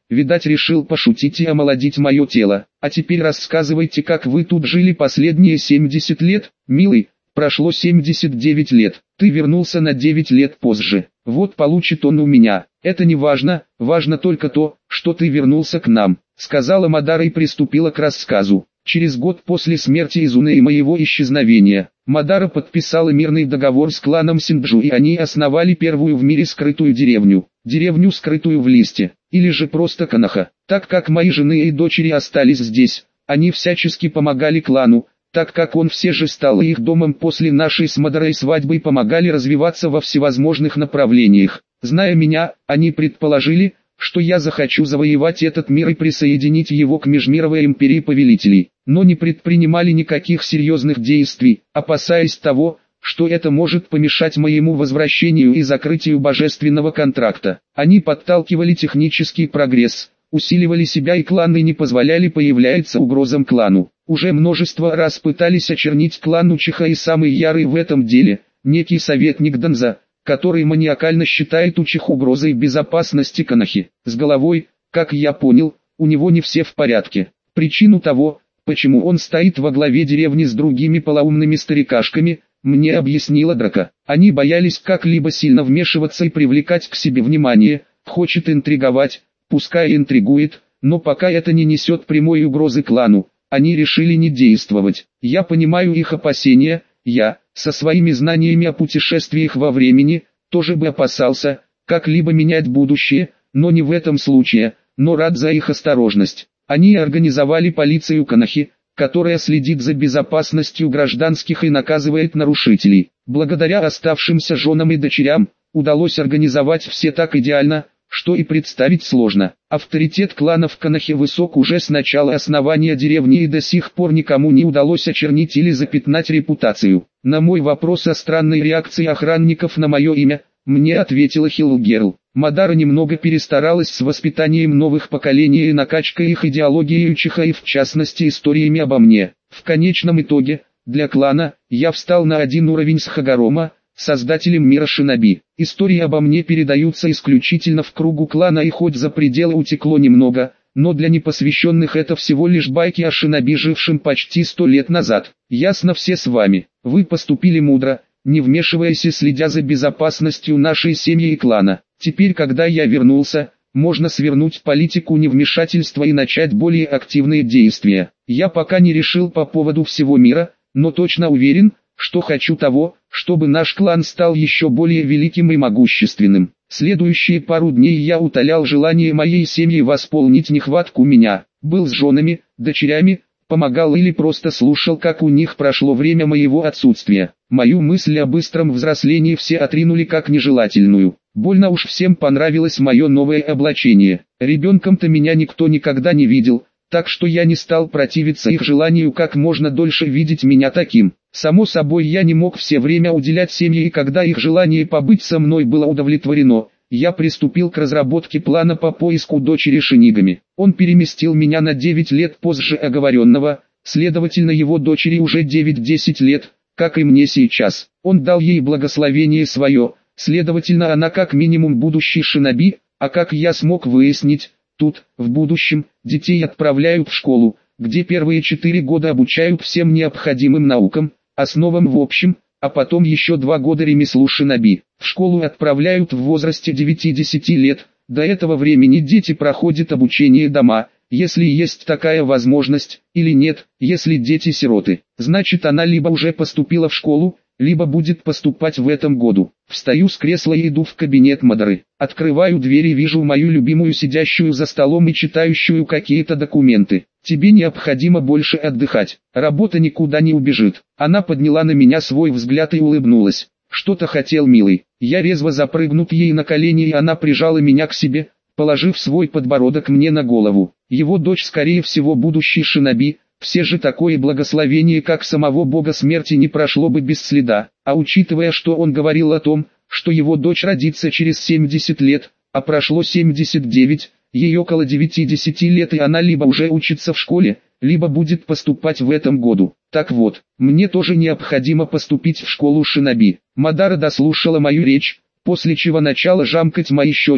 видать решил пошутить и омолодить мое тело. А теперь рассказывайте, как вы тут жили последние семьдесят лет, милый. Прошло семьдесят девять лет, ты вернулся на девять лет позже. Вот получит он у меня. Это не важно, важно только то, что ты вернулся к нам, сказала Мадара и приступила к рассказу. Через год после смерти Изуны и моего исчезновения, Мадара подписала мирный договор с кланом Синджу, и они основали первую в мире скрытую деревню. Деревню, скрытую в листе, или же просто Коноха. Так как мои жены и дочери остались здесь, они всячески помогали клану, так как он все же стал их домом после нашей с Мадарой свадьбы и помогали развиваться во всевозможных направлениях. Зная меня, они предположили, что я захочу завоевать этот мир и присоединить его к Межмировой империи повелителей, но не предпринимали никаких серьезных действий, опасаясь того, что это может помешать моему возвращению и закрытию божественного контракта. Они подталкивали технический прогресс, усиливали себя и клан и не позволяли появляться угрозам клану. Уже множество раз пытались очернить клан Учиха, и самый ярый в этом деле, некий советник Данза, который маниакально считает Учих угрозой безопасности Конохи. С головой, как я понял, у него не все в порядке. Причину того, почему он стоит во главе деревни с другими полоумными старикашками, мне объяснила Драка. Они боялись как-либо сильно вмешиваться и привлекать к себе внимание, хочет интриговать, пускай интригует, но пока это не несет прямой угрозы клану, они решили не действовать. Я понимаю их опасения, я, со своими знаниями о путешествиях во времени, тоже бы опасался, как-либо менять будущее, но не в этом случае, но рад за их осторожность. Они организовали полицию Конохи, которая следит за безопасностью гражданских и наказывает нарушителей. Благодаря оставшимся женам и дочерям, удалось организовать все так идеально, что и представить сложно. Авторитет клана в Конохе высок уже с начала основания деревни, и до сих пор никому не удалось очернить или запятнать репутацию. На мой вопрос о странной реакции охранников на мое имя, мне ответила Хилгерл. Мадара немного перестаралась с воспитанием новых поколений и накачкой их идеологией Учиха, и в частности историями обо мне. В конечном итоге, для клана, я встал на один уровень с Хагарома, создателем мира Шиноби. Истории обо мне передаются исключительно в кругу клана, и хоть за пределы утекло немного, но для непосвященных это всего лишь байки о Шиноби, жившем почти сто лет назад. Ясно все с вами, вы поступили мудро, не вмешиваясь и следя за безопасностью нашей семьи и клана. Теперь, когда я вернулся, можно свернуть политику невмешательства и начать более активные действия. Я пока не решил по поводу всего мира, но точно уверен, что хочу того, чтобы наш клан стал еще более великим и могущественным. Следующие пару дней я утолял желание моей семьи восполнить нехватку меня, был с женами, дочерями, помогал или просто слушал, как у них прошло время моего отсутствия. Мою мысль о быстром взрослении все отринули как нежелательную. Больно уж всем понравилось мое новое облачение. Ребенком-то меня никто никогда не видел, так что я не стал противиться их желанию как можно дольше видеть меня таким. Само собой, я не мог все время уделять семье, и когда их желание побыть со мной было удовлетворено, я приступил к разработке плана по поиску дочери Шинигами. Он переместил меня на девять лет позже оговоренного, следовательно его дочери уже девять-десять лет, как и мне сейчас. Он дал ей благословение свое, следовательно она как минимум будущий шиноби, а как я смог выяснить, тут, в будущем, детей отправляют в школу, где первые четыре года обучают всем необходимым наукам, основам в общем, а потом еще два года ремеслу шиноби. В школу отправляют в возрасте девяти-десяти лет, до этого времени дети проходят обучение дома, если есть такая возможность, или нет, если дети сироты. Значит, она либо уже поступила в школу, либо будет поступать в этом году. Встаю с кресла и иду в кабинет Мадары. Открываю дверь и вижу мою любимую сидящую за столом и читающую какие-то документы. Тебе необходимо больше отдыхать, работа никуда не убежит. Она подняла на меня свой взгляд и улыбнулась. Что-то хотел, милый. Я резво запрыгнут ей на колени, и она прижала меня к себе, положив свой подбородок мне на голову. Его дочь скорее всего будущий шиноби. Все же такое благословение, как самого бога смерти, не прошло бы без следа, а учитывая, что он говорил о том, что его дочь родится через семьдесят лет, а прошло семьдесят девять, ей около девяти-десяти лет, и она либо уже учится в школе, либо будет поступать в этом году. Так вот, мне тоже необходимо поступить в школу шиноби. Мадара дослушала мою речь, после чего начала жамкать мои щечки,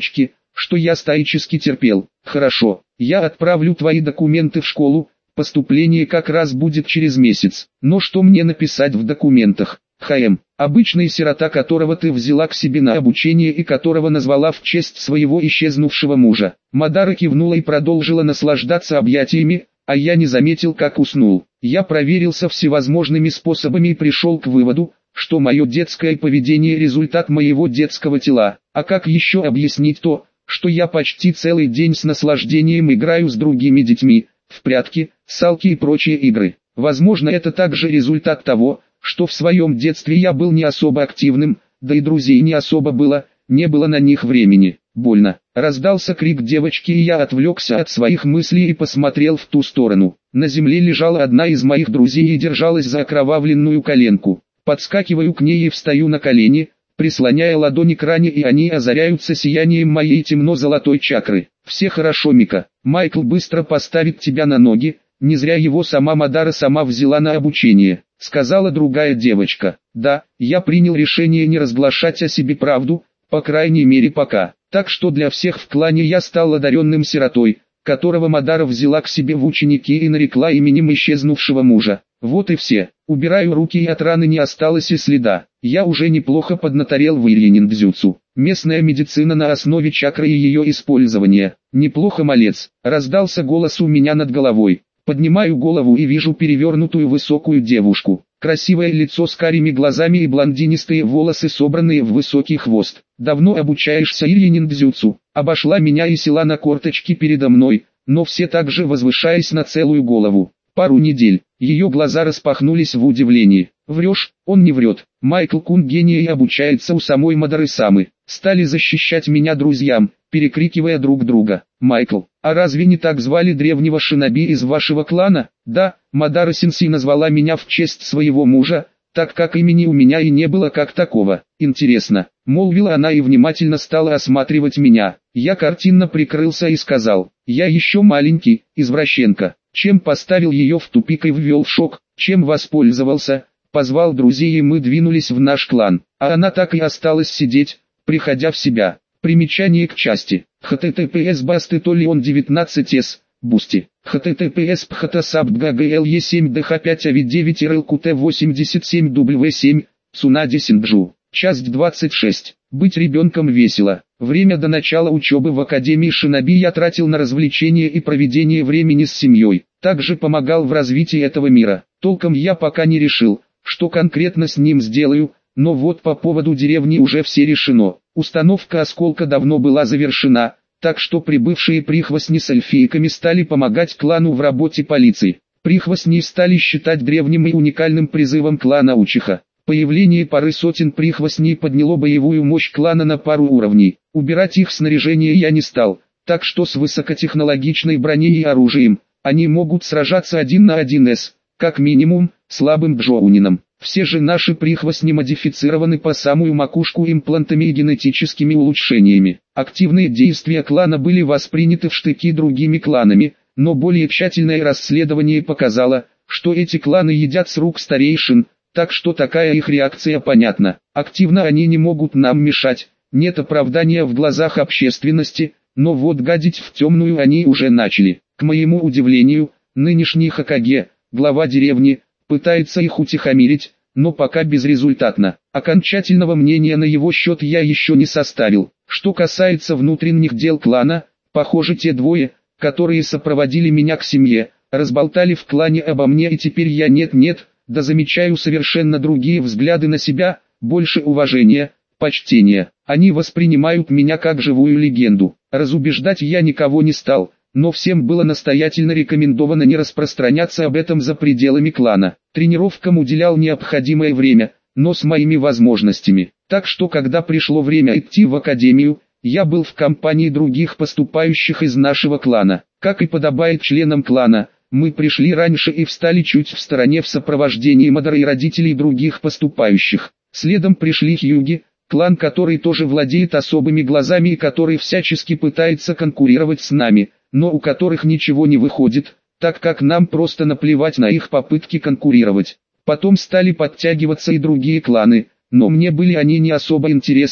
что я стоически терпел. Хорошо, я отправлю твои документы в школу, поступление как раз будет через месяц. Но что мне написать в документах? ХМ, обычный сирота, которого ты взяла к себе на обучение и которого назвала в честь своего исчезнувшего мужа. Мадара кивнула и продолжила наслаждаться объятиями, а я не заметил, как уснул. Я проверился всевозможными способами и пришел к выводу, что мое детское поведение – результат моего детского тела. А как еще объяснить то, что я почти целый день с наслаждением играю с другими детьми, в прятки, салки и прочие игры? Возможно, это также результат того, что в своем детстве я был не особо активным, да и друзей не особо было, не было на них времени. Больно. Раздался крик девочки, и я отвлекся от своих мыслей и посмотрел в ту сторону. На земле лежала одна из моих друзей и держалась за окровавленную коленку. Подскакиваю к ней и встаю на колени, прислоняя ладони к ране, и они озаряются сиянием моей темно-золотой чакры. Все хорошо, Мика. Майкл быстро поставит тебя на ноги, не зря его сама Мадара сама взяла на обучение, сказала другая девочка. Да, я принял решение не разглашать о себе правду, по крайней мере пока. Так что для всех в клане я стал одаренным сиротой, которого Мадара взяла к себе в ученики и нарекла именем исчезнувшего мужа. Вот и все. Убираю руки, и от раны не осталось и следа. Я уже неплохо поднаторел в ирьянин-дзюцу. Местная медицина на основе чакры и ее использования. Неплохо, малец. Раздался голос у меня над головой. Поднимаю голову и вижу перевернутую высокую девушку. Красивое лицо с карими глазами и блондинистые волосы, собранные в высокий хвост. Давно обучаешься ирьянин-дзюцу? Обошла меня и села на корточки передо мной, но все так же возвышаясь на целую голову. Пару недель. Ее глаза распахнулись в удивлении. Врешь? Он не врет. Майкл Кун гений и обучается у самой Мадары Самы. Стали защищать меня друзьям, перекрикивая друг друга. Майкл, а разве не так звали древнего шиноби из вашего клана? Да, Мадара Сенси назвала меня в честь своего мужа, так как имени у меня и не было как такого. Интересно, молвила она и внимательно стала осматривать меня. Я картинно прикрылся и сказал, я еще маленький, извращенка. Чем поставил ее в тупик и ввел в шок, чем воспользовался, позвал друзей, и мы двинулись в наш клан, а она так и осталась сидеть, приходя в себя. Примечание к части. https bastetolion девятнадцать с, Бусти. https phtsabt семь дх пять ави девять рлкт восемьдесят семь дабл ю семь, Цунади Синджу. Часть двадцать шесть. Быть ребенком весело. Время до начала учебы в Академии Шиноби я тратил на развлечения и проведение времени с семьей. Также помогал в развитии этого мира. Толком я пока не решил, что конкретно с ним сделаю, но вот по поводу деревни уже все решено. Установка осколка давно была завершена, так что прибывшие прихвостни с эльфийками стали помогать клану в работе полиции. Прихвостни стали считать древним и уникальным призывом клана Учиха. Появление пары сотен прихвостней подняло боевую мощь клана на пару уровней. Убирать их снаряжение я не стал, так что с высокотехнологичной броней и оружием, они могут сражаться один на один с, как минимум, слабым джоунином. Все же наши прихвостни модифицированы по самую макушку имплантами и генетическими улучшениями. Активные действия клана были восприняты в штыки другими кланами, но более тщательное расследование показало, что эти кланы едят с рук старейшин, так что такая их реакция понятна. Активно они не могут нам мешать, нет оправдания в глазах общественности, но вот гадить в темную они уже начали. К моему удивлению, нынешний Хокаге, глава деревни, пытается их утихомирить, но пока безрезультатно. Окончательного мнения на его счет я еще не составил. Что касается внутренних дел клана, похоже, те двое, которые сопроводили меня к семье, разболтали в клане обо мне, и теперь я нет-нет, да замечаю совершенно другие взгляды на себя, больше уважения, почтения. Они воспринимают меня как живую легенду. Разубеждать я никого не стал, но всем было настоятельно рекомендовано не распространяться об этом за пределами клана. Тренировкам уделял необходимое время, но с моими возможностями. Так что когда пришло время идти в академию, я был в компании других поступающих из нашего клана. Как и подобает членам клана, мы пришли раньше и встали чуть в стороне в сопровождении Мадары и родителей других поступающих. Следом пришли Хьюги, клан, который тоже владеет особыми глазами и который всячески пытается конкурировать с нами, но у которых ничего не выходит, так как нам просто наплевать на их попытки конкурировать. Потом стали подтягиваться и другие кланы, но мне были они не особо интересны,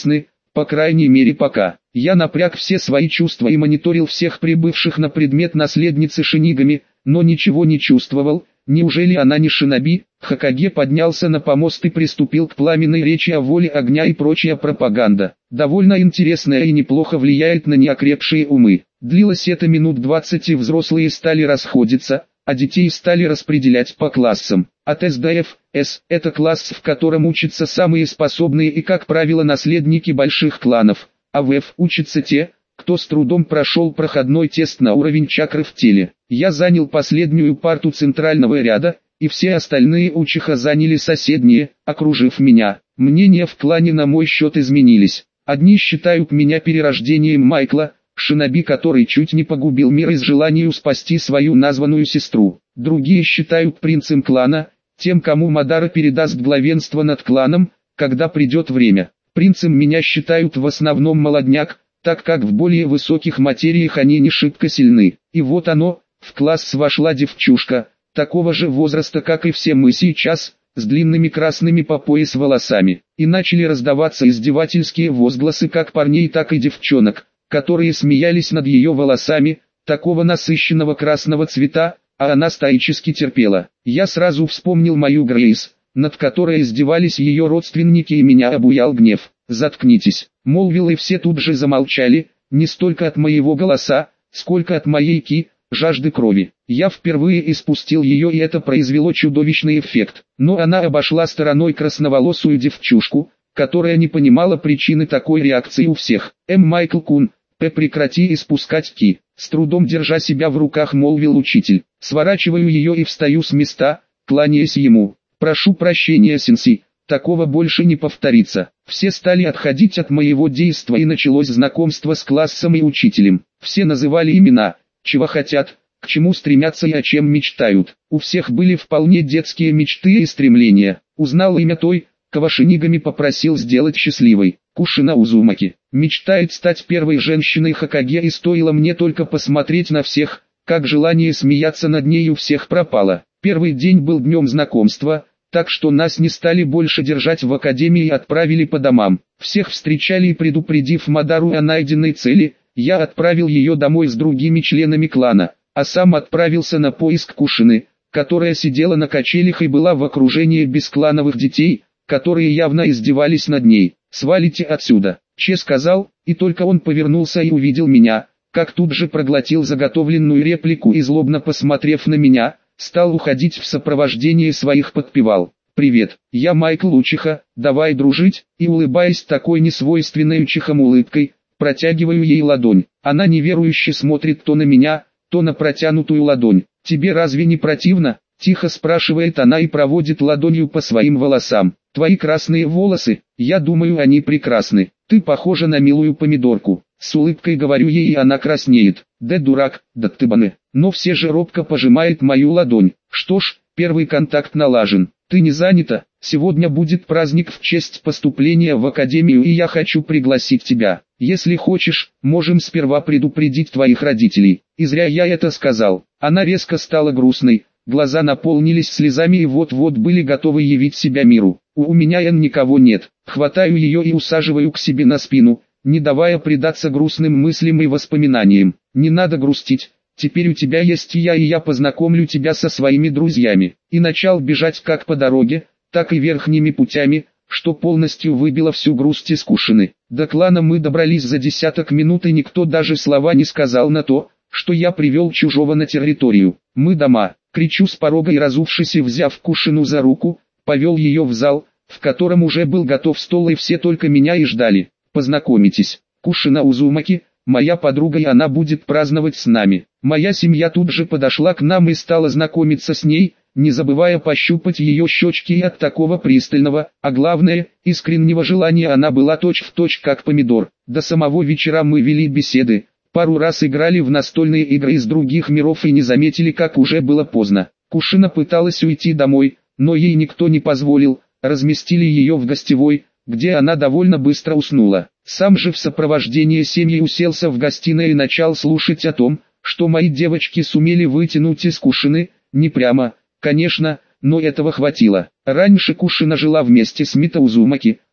По крайней мере пока. Я напряг все свои чувства и мониторил всех прибывших на предмет наследницы Шинигами, но ничего не чувствовал. Неужели она не шиноби? Хокаге поднялся на помост и приступил к пламенной речи о воле огня и прочая пропаганда. Довольно интересная и неплохо влияет на неокрепшие умы. Длилось это минут двадцать, и взрослые стали расходиться, а детей стали распределять по классам. От С до Ф, С – это класс, в котором учатся самые способные и, как правило, наследники больших кланов, а в Ф учатся те, кто с трудом прошел проходной тест на уровень чакры в теле. Я занял последнюю парту центрального ряда, и все остальные учиха заняли соседние, окружив меня. Мнения в клане на мой счет изменились. Одни считают меня перерождением Майкла, шиноби, который чуть не погубил мир из желания спасти свою названную сестру. Другие считают принцем клана, тем, кому Мадара передаст главенство над кланом, когда придет время. Принцем меня считают в основном молодняк, так как в более высоких материях они не шибко сильны. И вот оно, в класс вошла девчушка, такого же возраста, как и все мы сейчас, с длинными красными по пояс волосами. И начали раздаваться издевательские возгласы как парней, так и девчонок, которые смеялись над ее волосами, такого насыщенного красного цвета, а она стоически терпела. Я сразу вспомнил мою Грейс, над которой издевались ее родственники, и меня обуял гнев. «Заткнитесь», — молвил, и все тут же замолчали, не столько от моего голоса, сколько от моей ки, жажды крови. Я впервые испустил ее, и это произвело чудовищный эффект. Но она обошла стороной красноволосую девчушку, которая не понимала причины такой реакции у всех. «М. Майкл Кун, П. прекрати испускать ки», — с трудом держа себя в руках молвил учитель. Сворачиваю ее и встаю с места, кланяясь ему. «Прошу прощения, сенсей, такого больше не повторится». Все стали отходить от моего действа, и началось знакомство с классом и учителем. Все называли имена, чего хотят, к чему стремятся и о чем мечтают. У всех были вполне детские мечты и стремления. Узнал имя той, кого Шинигами попросил сделать счастливой. Кушина Узумаки. Мечтает стать первой женщиной Хокаге, и стоило мне только посмотреть на всех, как желание смеяться над ней у всех пропало. Первый день был днем знакомства, так что нас не стали больше держать в академии и отправили по домам. Всех встречали, и, предупредив Мадару о найденной цели, я отправил ее домой с другими членами клана, а сам отправился на поиск Кушины, которая сидела на качелях и была в окружении бесклановых детей, которые явно издевались над ней. «Свалите отсюда», — Че сказал, и только он повернулся и увидел меня, как тут же проглотил заготовленную реплику и, злобно посмотрев на меня, стал уходить в сопровождении своих подпевал. «Привет, я Майкл Учиха, давай дружить», и, улыбаясь такой несвойственной учихам улыбкой, протягиваю ей ладонь. Она неверующе смотрит то на меня, то на протянутую ладонь. «Тебе разве не противно?» — тихо спрашивает она и проводит ладонью по своим волосам. «Твои красные волосы, я думаю, они прекрасны. Ты похожа на милую помидорку». С улыбкой говорю ей, и она краснеет. «Да дурак, да ты баны». Но все же робко пожимает мою ладонь. «Что ж, первый контакт налажен. Ты не занята? Сегодня будет праздник в честь поступления в академию, и я хочу пригласить тебя. Если хочешь, можем сперва предупредить твоих родителей». И зря я это сказал. Она резко стала грустной, глаза наполнились слезами и вот-вот были готовы явить себя миру. У, у меня эн никого нет. Хватаю ее и усаживаю к себе на спину, не давая предаться грустным мыслям и воспоминаниям. «Не надо грустить. Теперь у тебя есть и я, и я познакомлю тебя со своими друзьями». И начал бежать как по дороге, так и верхними путями, что полностью выбило всю грусть из Кушины. До клана мы добрались за десяток минут, и никто даже слова не сказал на то, что я привел чужого на территорию. «Мы дома», — кричу с порога, и, разувшись и взяв Кушину за руку, повел ее в зал, в котором уже был готов стол, и все только меня и ждали. «Познакомитесь, Кушина Узумаки, моя подруга, и она будет праздновать с нами». Моя семья тут же подошла к нам и стала знакомиться с ней, не забывая пощупать ее щечки, и от такого пристального, а главное, искреннего желания она была точь-в-точь как помидор. До самого вечера мы вели беседы, пару раз играли в настольные игры из других миров и не заметили, как уже было поздно. Кушина пыталась уйти домой, но ей никто не позволил, разместили ее в гостевой, где она довольно быстро уснула. Сам же в сопровождении семьи уселся в гостиной и начал слушать о том, что мои девочки сумели вытянуть из Кушины, не прямо, конечно, но этого хватило. Раньше Кушина жила вместе с Мито Узумаки,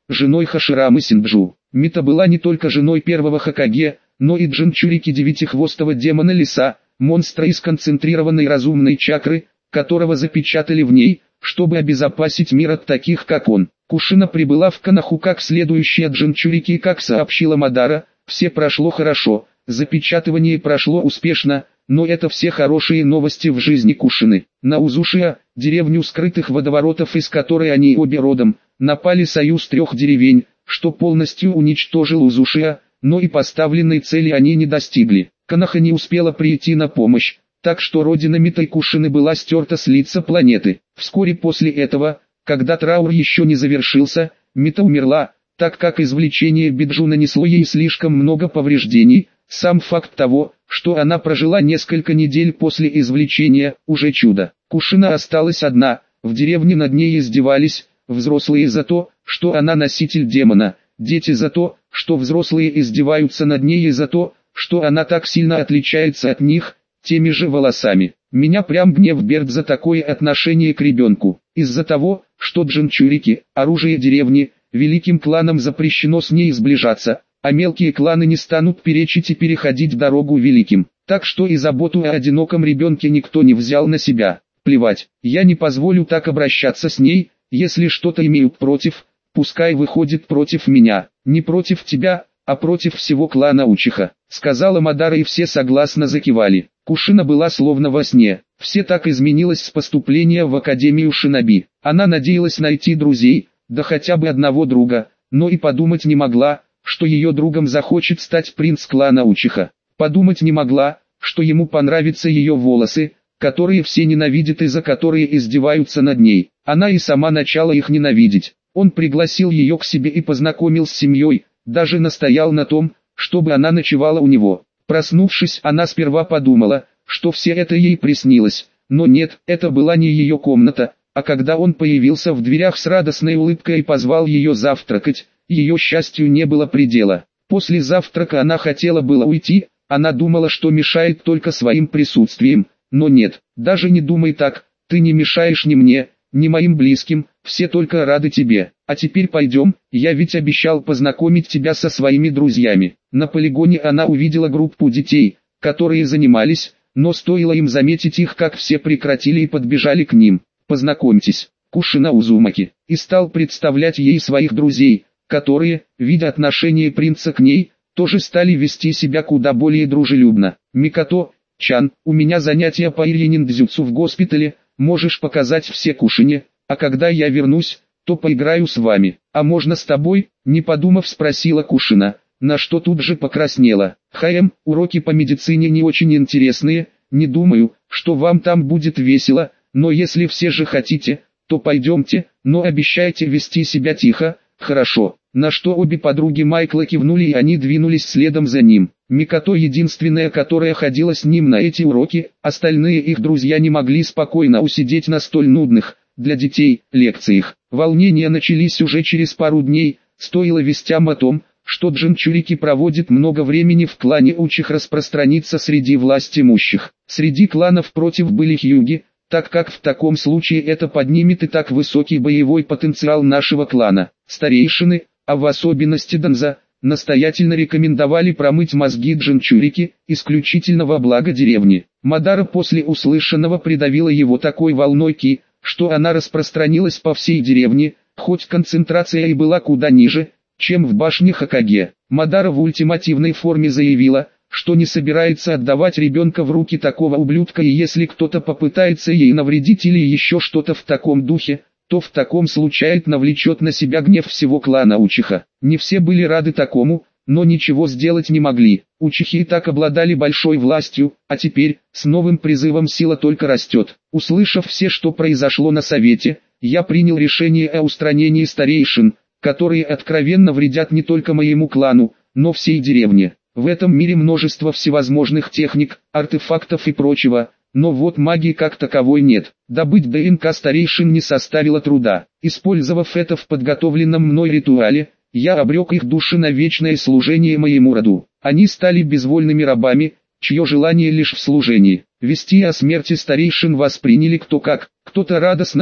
женой Хаширамы Синджу. Мита была не только женой первого Хокаге, но и Джинчурики девятихвостого демона леса, монстра из концентрированной разумной чакры, которого запечатали в ней, чтобы обезопасить мир от таких как он. Кушина прибыла в Коноху как следующая Джинчурики, и как сообщила Мадара, все прошло хорошо, запечатывание прошло успешно, но это все хорошие новости в жизни Кушины. На Узушия, деревню скрытых водоворотов, из которой они обе родом, напали союз трех деревень, что полностью уничтожил Узушия, но и поставленной цели они не достигли. Коноха не успела прийти на помощь, так что родина Миты Кушины была стерта с лица планеты. Вскоре после этого, когда траур еще не завершился, Мита умерла, так как извлечение Биджу нанесло ей слишком много повреждений. Сам факт того, что она прожила несколько недель после извлечения, уже чудо. Кушина осталась одна, в деревне над ней издевались, взрослые за то, что она носитель демона, дети за то, что взрослые издеваются над ней и за то, что она так сильно отличается от них, теми же волосами. Меня прям гнев берет за такое отношение к ребенку. Из-за того, что Джинчурики, оружие деревни, великим кланам запрещено с ней сближаться, а мелкие кланы не станут перечить и переходить дорогу великим. Так что и заботу о одиноком ребенке никто не взял на себя. Плевать, я не позволю так обращаться с ней, если что-то имеют против, пускай выходит против меня, не против тебя, а против всего клана Учиха, сказала Мадара, и все согласно закивали. Кушина была словно во сне, все так изменилось с поступления в Академию Шиноби. Она надеялась найти друзей, да хотя бы одного друга, но и подумать не могла, что ее другом захочет стать принц клана Учиха. Подумать не могла, что ему понравятся ее волосы, которые все ненавидят и за которые издеваются над ней. Она и сама начала их ненавидеть. Он пригласил ее к себе и познакомил с семьей, даже настоял на том, чтобы она ночевала у него. Проснувшись, она сперва подумала, что все это ей приснилось, но нет, это была не ее комната, а когда он появился в дверях с радостной улыбкой и позвал ее завтракать, ее счастью не было предела. После завтрака она хотела было уйти, она думала, что мешает только своим присутствием, но нет, даже не думай так, ты не мешаешь ни мне, ни моим близким, все только рады тебе. А теперь пойдем, я ведь обещал познакомить тебя со своими друзьями. На полигоне она увидела группу детей, которые занимались, но стоило им заметить их, как все прекратили и подбежали к ним. Познакомьтесь, Кушина Узумаки, и стал представлять ей своих друзей, которые, видя отношение принца к ней, тоже стали вести себя куда более дружелюбно. Микото, Чан, у меня занятия по ирья-ниндзюцу в госпитале, можешь показать все Кушине, а когда я вернусь, то поиграю с вами. А можно с тобой? Не подумав, спросила Кушина, на что тут же покраснела. Хаем, уроки по медицине не очень интересные, не думаю, что вам там будет весело, но если все же хотите, то пойдемте, но обещайте вести себя тихо, хорошо. На что обе подруги Майкла кивнули, и они двинулись следом за ним. Микото единственная, которая ходила с ним на эти уроки, остальные их друзья не могли спокойно усидеть на столь нудных, для детей, лекциях. Волнения начались уже через пару дней, стоило вестям о том, что Джинчурики проводит много времени в клане Учих распространиться среди власть имущих. Среди кланов против были Хьюги, так как в таком случае это поднимет и так высокий боевой потенциал нашего клана. Старейшины, а в особенности Данза, настоятельно рекомендовали промыть мозги Джинчурики, исключительно во благо деревни. Мадара после услышанного придавила его такой волной ки, что она распространилась по всей деревне, хоть концентрация и была куда ниже, чем в башне Хокаге. Мадара в ультимативной форме заявила, что не собирается отдавать ребенка в руки такого ублюдка, и если кто-то попытается ей навредить или еще что-то в таком духе, то в таком случае навлечет на себя гнев всего клана Учиха. Не все были рады такому, но ничего сделать не могли. Учихи и так обладали большой властью, а теперь, с новым призывом сила только растет. Услышав все, что произошло на совете, я принял решение о устранении старейшин, которые откровенно вредят не только моему клану, но всей деревне. В этом мире множество всевозможных техник, артефактов и прочего, но вот магии как таковой нет. Добыть ДНК старейшин не составило труда. Использовав это в подготовленном мной ритуале, я обрек их души на вечное служение моему роду. Они стали безвольными рабами, чье желание лишь в служении. Вести о смерти старейшин восприняли кто как, кто-то радостно,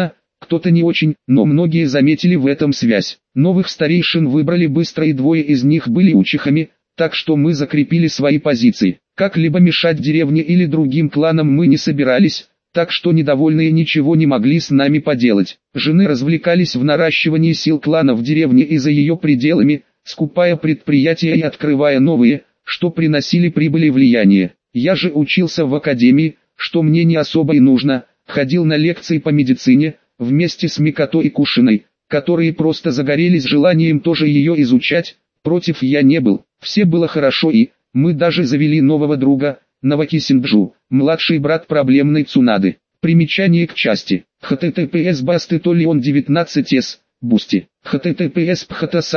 кто-то не очень, но многие заметили в этом связь. Новых старейшин выбрали быстро, и двое из них были учихами, так что мы закрепили свои позиции. Как-либо мешать деревне или другим кланам мы не собирались, так что недовольные ничего не могли с нами поделать. Жены развлекались в наращивании сил клана в деревне и за ее пределами, скупая предприятия и открывая новые, что приносили прибыль и влияние. Я же учился в академии, что мне не особо и нужно, ходил на лекции по медицине, вместе с Микото и Кушиной, которые просто загорелись желанием тоже ее изучать. Против я не был, все было хорошо, и мы даже завели нового друга, Наваки Синджу, младший брат проблемной Цунады. Примечание к части. https bastetolion девятнадцать эс, Бусти. https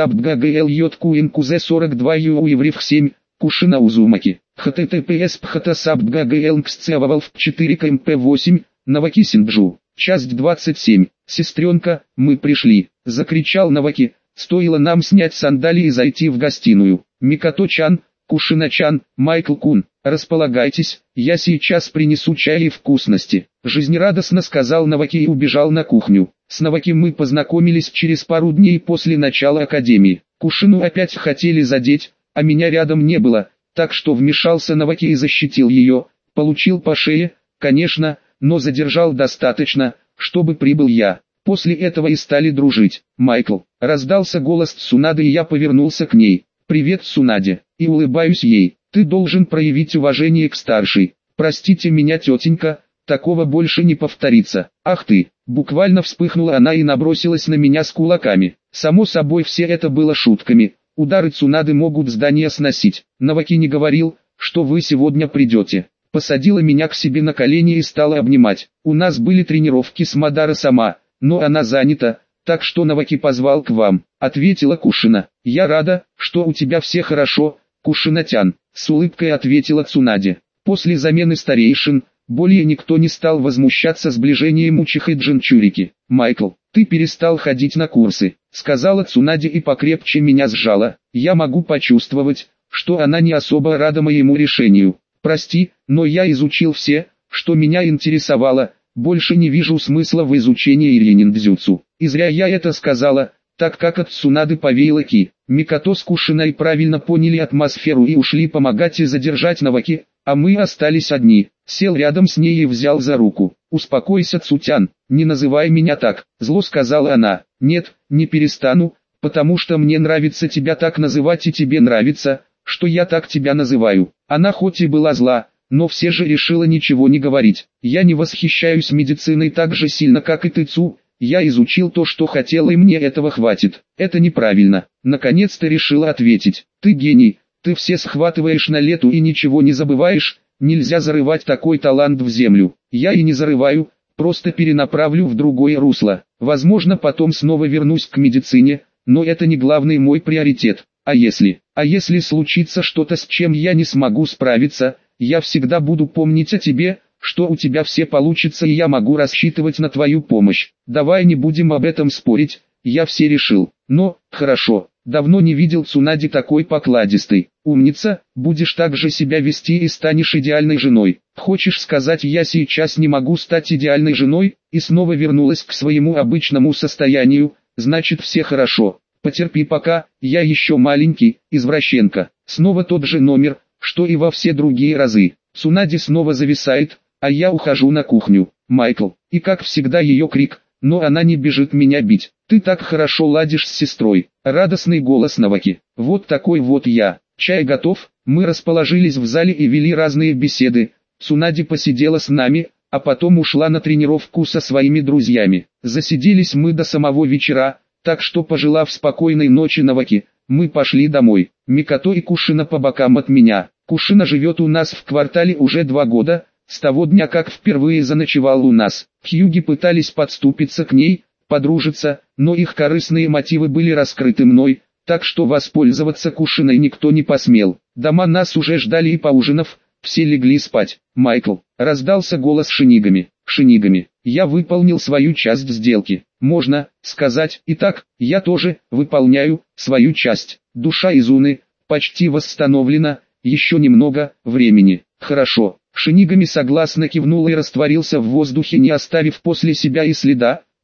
phatasabdgaglj сорок два юуеврив семь, Кушина Узумаки. https phatasabdgaglnkсцевавалв четыре кмп восемь, Наваки Синджу. Часть двадцать семь. Сестренка, мы пришли, закричал Наваки. Стоило нам снять сандалии и зайти в гостиную. Микото-чан, Кушина-чан, Майкл-кун, располагайтесь, я сейчас принесу чай и вкусности. Жизнерадостно сказал Наваки и убежал на кухню. С Наваки мы познакомились через пару дней после начала академии. Кушину опять хотели задеть, а меня рядом не было, так что вмешался Наваки и защитил ее. Получил по шее, конечно, но задержал достаточно, чтобы прибыл я. После этого и стали дружить. Майкл, раздался голос Цунады, и я повернулся к ней. Привет, Цунаде, и улыбаюсь ей. Ты должен проявить уважение к старшей. Простите меня, тетенька, такого больше не повторится. Ах ты, буквально вспыхнула она и набросилась на меня с кулаками. Само собой, все это было шутками. Удары Цунады могут здание сносить. Наваки не говорил, что вы сегодня придете. Посадила меня к себе на колени и стала обнимать. У нас были тренировки с Мадара сама, но она занята, так что Наваки позвал к вам, ответила Кушина. Я рада, что у тебя все хорошо, Кушина-тян, с улыбкой ответила Цунаде. После замены старейшин, более никто не стал возмущаться сближением Учиха и Джинчурики. Майкл, ты перестал ходить на курсы, сказала Цунаде и покрепче меня сжала. Я могу почувствовать, что она не особо рада моему решению. Прости, но я изучил все, что меня интересовало. Больше не вижу смысла в изучении ренин-дзюцу. И зря я это сказала, так как от Цунады повеяло ки. Микото с Кушиной правильно поняли атмосферу и ушли помогать и задержать Наваки, а мы остались одни. Сел рядом с ней и взял за руку. «Успокойся, Цутян, не называй меня так», — зло сказала она. «Нет, не перестану, потому что мне нравится тебя так называть и тебе нравится, что я так тебя называю». Она хоть и была зла, но все же решила ничего не говорить. Я не восхищаюсь медициной так же сильно, как и ты, Цу. Я изучил то, что хотел, и мне этого хватит. Это неправильно. Наконец-то решила ответить. Ты гений, ты все схватываешь на лету и ничего не забываешь. Нельзя зарывать такой талант в землю. Я и не зарываю, просто перенаправлю в другое русло. Возможно, потом снова вернусь к медицине, но это не главный мой приоритет. А если, а если случится что-то, с чем я не смогу справиться, я всегда буду помнить о тебе, что у тебя все получится, и я могу рассчитывать на твою помощь. Давай не будем об этом спорить, я все решил. Но, хорошо, давно не видел Цунади такой покладистой. Умница, будешь так же себя вести и станешь идеальной женой. Хочешь сказать, я сейчас не могу стать идеальной женой? И снова вернулась к своему обычному состоянию, значит все хорошо. Потерпи пока, я еще маленький, извращенка. Снова тот же номер, что и во все другие разы. Цунади снова зависает, а я ухожу на кухню. Майкл, и как всегда ее крик, но она не бежит меня бить. Ты так хорошо ладишь с сестрой. Радостный голос Наваки. Вот такой вот я. Чай готов, мы расположились в зале и вели разные беседы. Цунади посидела с нами, а потом ушла на тренировку со своими друзьями. Засиделись мы до самого вечера, так что, пожелав спокойной ночи Наваки, мы пошли домой. Микото и Кушина по бокам от меня. Кушина живет у нас в квартале уже два года, с того дня как впервые заночевал у нас. Хьюги пытались подступиться к ней, подружиться, но их корыстные мотивы были раскрыты мной, так что воспользоваться Кушиной никто не посмел. Дома нас уже ждали, и поужинав, все легли спать. Майкл, раздался голос Шинигами. Шинигами, я выполнил свою часть сделки. Можно сказать, итак, я тоже выполняю свою часть. Душа Изуны почти восстановлена, еще немного времени. Хорошо. Шинигами согласно кивнул и растворился в воздухе, не оставив после себя и следа,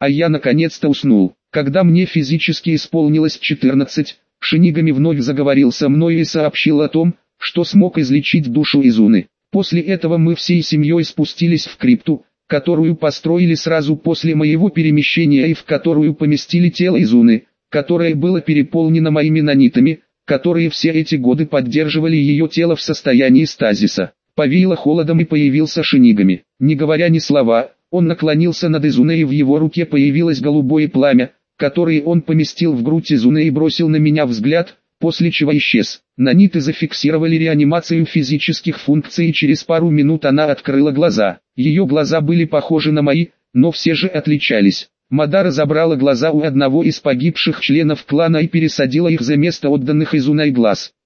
а я наконец-то уснул. Когда мне физически исполнилось четырнадцать, Шинигами вновь заговорил со мной и сообщил о том, что смог излечить душу Изуны. После этого мы всей семьей спустились в крипту, которую построили сразу после моего перемещения и в которую поместили тело Изуны, которое было переполнено моими нанитами, которые все эти годы поддерживали ее тело в состоянии стазиса. Повеяло холодом и появился Шинигами. Не говоря ни слова, он наклонился над Изуной и в его руке появилось голубое пламя, которое он поместил в грудь Изуны и бросил на меня взгляд, после чего исчез. Наниты зафиксировали реанимацию физических функций и через пару минут она открыла глаза. Ее глаза были похожи на мои, но все же отличались. Мадара забрала глаза у одного из погибших членов клана и пересадила их за место отданных Изуной глаз.